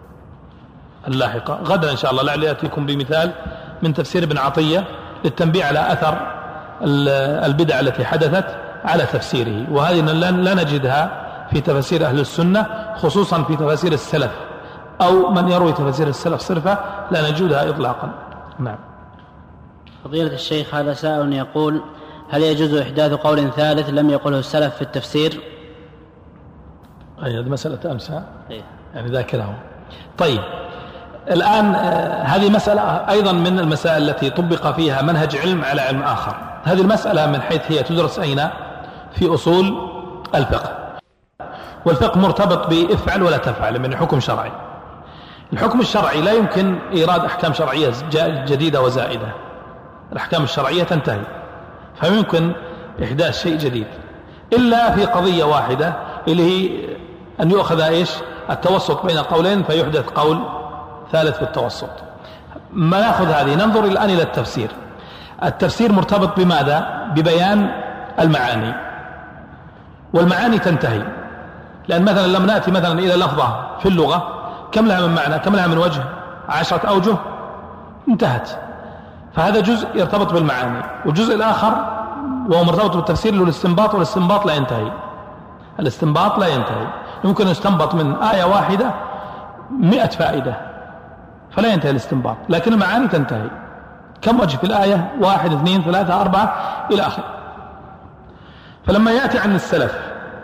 Speaker 3: اللاحقة. غدا إن شاء الله لعل يأتيكم بمثال من تفسير ابن عطية للتنبيه على أثر البدع التي حدثت على تفسيره، وهذه لا نجدها في تفاسير أهل السنة، خصوصا في تفاسير السلف أو من يروي تفاسير السلف صرفة لا نجدها إطلاقا. نعم.
Speaker 2: فضيلة الشيخ، هذا سائل يقول: هل يجوز إحداث قول ثالث لم يقله السلف في التفسير؟
Speaker 3: هذه مسألة أمس، يعني ذاكره. طيب الآن هذه مسألة أيضا من المسائل التي طبق فيها منهج علم على علم آخر. هذه المسألة من حيث هي تدرس أين؟ في أصول الفقه، والفقه مرتبط بافعل ولا تفعل من الحكم الشرعي. الحكم الشرعي لا يمكن إيراد أحكام شرعية جديدة وزائدة، الأحكام الشرعية تنتهي، فيمكن إحداث شيء جديد إلا في قضية واحدة اللي هي أن يؤخذ التوسط بين القولين فيحدث قول ثالث في التوسط. ما نأخذ هذه، ننظر الآن إلى التفسير. التفسير مرتبط بماذا؟ ببيان المعاني، والمعاني تنتهي، لأن مثلا لما نأتي مثلا إلى لفظة في اللغة كم لها من معنى، كم لها من وجه، 10 أوجه، انتهت. فهذا جزء يرتبط بالمعاني، والجزء الآخر وهو مرتبط بالتفسير له الاستنباط، والاستنباط لا ينتهي، الاستنباط لا ينتهي، يمكن يستنبط من آية واحدة 100 فائدة فلا ينتهي الاستنباط، لكن المعاني تنتهي. كم وجه في الآية؟ 1 2 3 4 إلى آخر. فلما يأتي عن السلف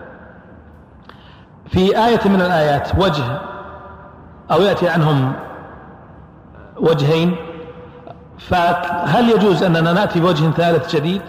Speaker 3: في آية من الآيات وجه أو يأتي عنهم وجهين، فهل يجوز أننا نأتي بوجه ثالث جديد؟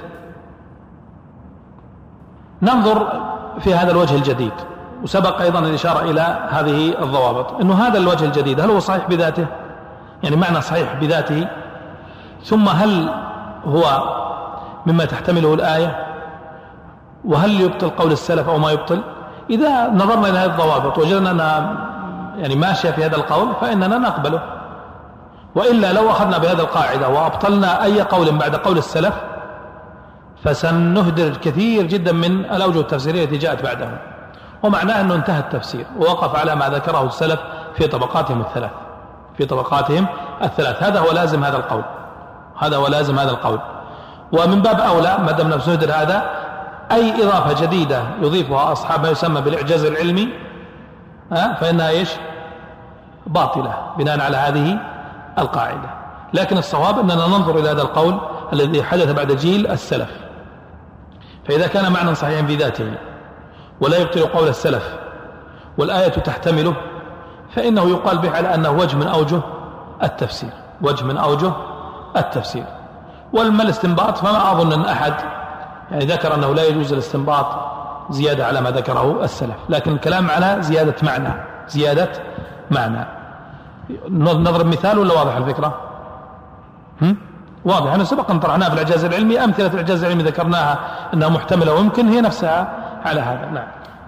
Speaker 3: ننظر في هذا الوجه الجديد، وسبق أيضا الإشارة إلى هذه الضوابط، أنه هذا الوجه الجديد هل هو صحيح بذاته، يعني معنى صحيح بذاته، ثم هل هو مما تحتمله الآية، وهل يبطل قول السلف أو ما يبطل. إذا نظرنا إلى هذه الضوابط وجدنا أنها يعني ماشية في هذا القول فإننا نقبله، وإلا لو أخذنا بهذا القاعدة وأبطلنا أي قول بعد قول السلف فسنهدر كثير جدا من الأوجه التفسيرية التي جاءت بعده، ومعناه أنه انتهى التفسير ووقف على ما ذكره السلف في طبقاتهم الثلاث، في طبقاتهم الثلاث. هذا هو لازم هذا القول، هذا هو لازم هذا القول. ومن باب أولى ما دمنا نهدر هذا، أي إضافة جديدة يضيفها أصحاب ما يسمى بالإعجاز العلمي فإنها باطلة بناء على هذه القاعدة. لكن الصواب أننا ننظر إلى هذا القول الذي حدث بعد جيل السلف، فإذا كان معنى صحيحا في ذاته ولا يبطل قول السلف والآية تحتمله فإنه يقال به على أنه وجه من أوجه التفسير، وجه من أوجه التفسير. والما الاستنباط فما أظن أن أحد يعني ذكر أنه لا يجوز الاستنباط زيادة على ما ذكره السلف، لكن الكلام على زيادة معنى، زيادة معنى. نضرب مثال ولا واضح الفكرة؟ واضح. أنا سبقا طرحناها في الإعجاز العلمي، أمثلة الإعجاز العلمي ذكرناها أنها محتملة ويمكن هي نفسها على هذا. نعم.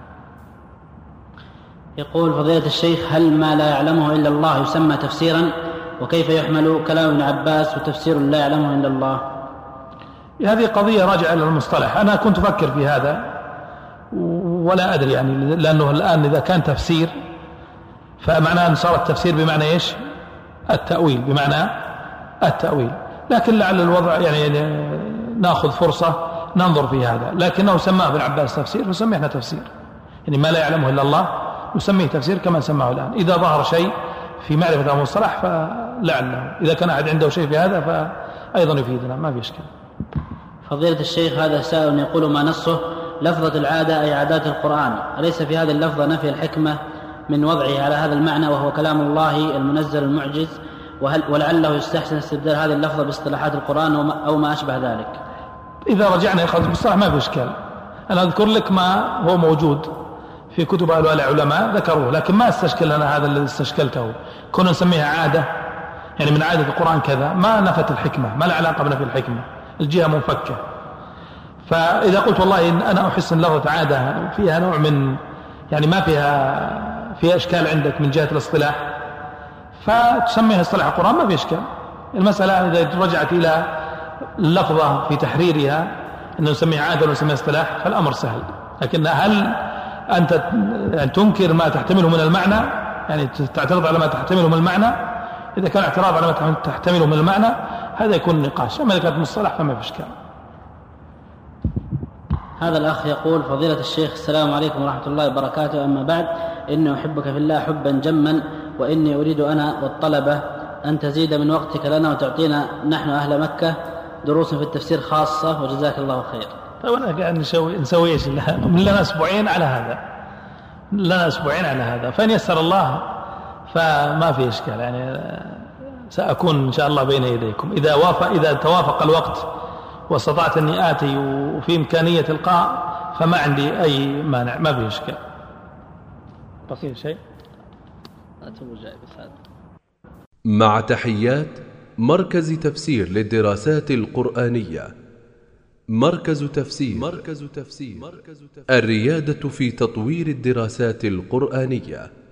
Speaker 2: يقول فضيلة الشيخ: هل ما لا يعلمه إلا الله يسمى تفسيرا؟ وكيف يحمل كلام ابن عباس وتفسير لا يعلمه إلا الله؟
Speaker 3: هذه قضية راجعة إلى المصطلح. أنا كنت أفكر في هذا ولا أدري، يعني لأنه الآن إذا كان تفسير فمعناه أن صار التفسير بمعنى إيش؟ التأويل، بمعنى التأويل. لكن لعل الوضع يعني نأخذ فرصة ننظر في هذا، لكنه سماه ابن عباس تفسير فسميه احنا تفسير، يعني ما لا يعلمه إلا الله نسميه تفسير كما سماه الآن. إذا ظهر شيء في معرفة المصطلح لعله إذا كان أحد عنده شيء في هذا فأيضا يفيدنا، ما في إشكال.
Speaker 2: فضيلة الشيخ، هذا سائل يقول: ما نصه لفظة العادة أي عادات القرآن، أليس في هذه اللفظة نفي الحكمة من وضعه على هذا المعنى وهو كلام الله المنزل المعجز، ولعله يستحسن استبدال هذه اللفظة باصطلاحات القرآن أو ما أشبه ذلك؟
Speaker 3: إذا رجعنا إخوة بالصلاح ما في إشكال. أنا أذكر لك ما هو موجود في كتب العلماء ذكروه، لكن ما استشكل لنا هذا الذي استشكلته. كنا نسميها عادة، يعني من عادة القرآن كذا، ما نفت الحكمة، ما له علاقة بنفي الحكمة، الجهة منفكة. فإذا قلت والله إن أنا أحس أن لفظة عادة فيها نوع من يعني ما فيها إشكال عندك من جهة الاصطلاح، فتسميها اصطلاح القرآن، ما في إشكال. المسألة إذا رجعت إلى اللفظة في تحريرها أنه نسميها عادة ونسميها اصطلاح فالأمر سهل. لكن هل أنت يعني تنكر ما تحتمله من المعنى، يعني تعترض على ما تحتمله من المعنى؟ إذا كان اعتراض على ما تحتمله من المعنى هذا يكون نقاش، أما إذا كانت مصطلح فما في إشكال.
Speaker 2: هذا الأخ يقول: فضيلة الشيخ، السلام عليكم ورحمة الله وبركاته، أما بعد، إني أحبك في الله حبا جما، وإني أريد أنا والطلبة أن تزيد من وقتك لنا وتعطينا نحن أهل مكة دروس في التفسير خاصة، وجزاك الله خير.
Speaker 3: طيب أنا قاعد نسوي إيش؟ لنا أسبوعين على هذا، لنا أسبوعين على هذا، فإن يسر الله فما في إشكال. يعني سأكون إن شاء الله بين يديكم إذا توافق الوقت واستطعت أني آتي وفي إمكانية إلقاء فما عندي أي مانع، ما في إشكال. بقي شيء؟
Speaker 1: مع تحيات مركز تفسير للدراسات القرآنية. مركز تفسير الريادة في تطوير الدراسات القرآنية.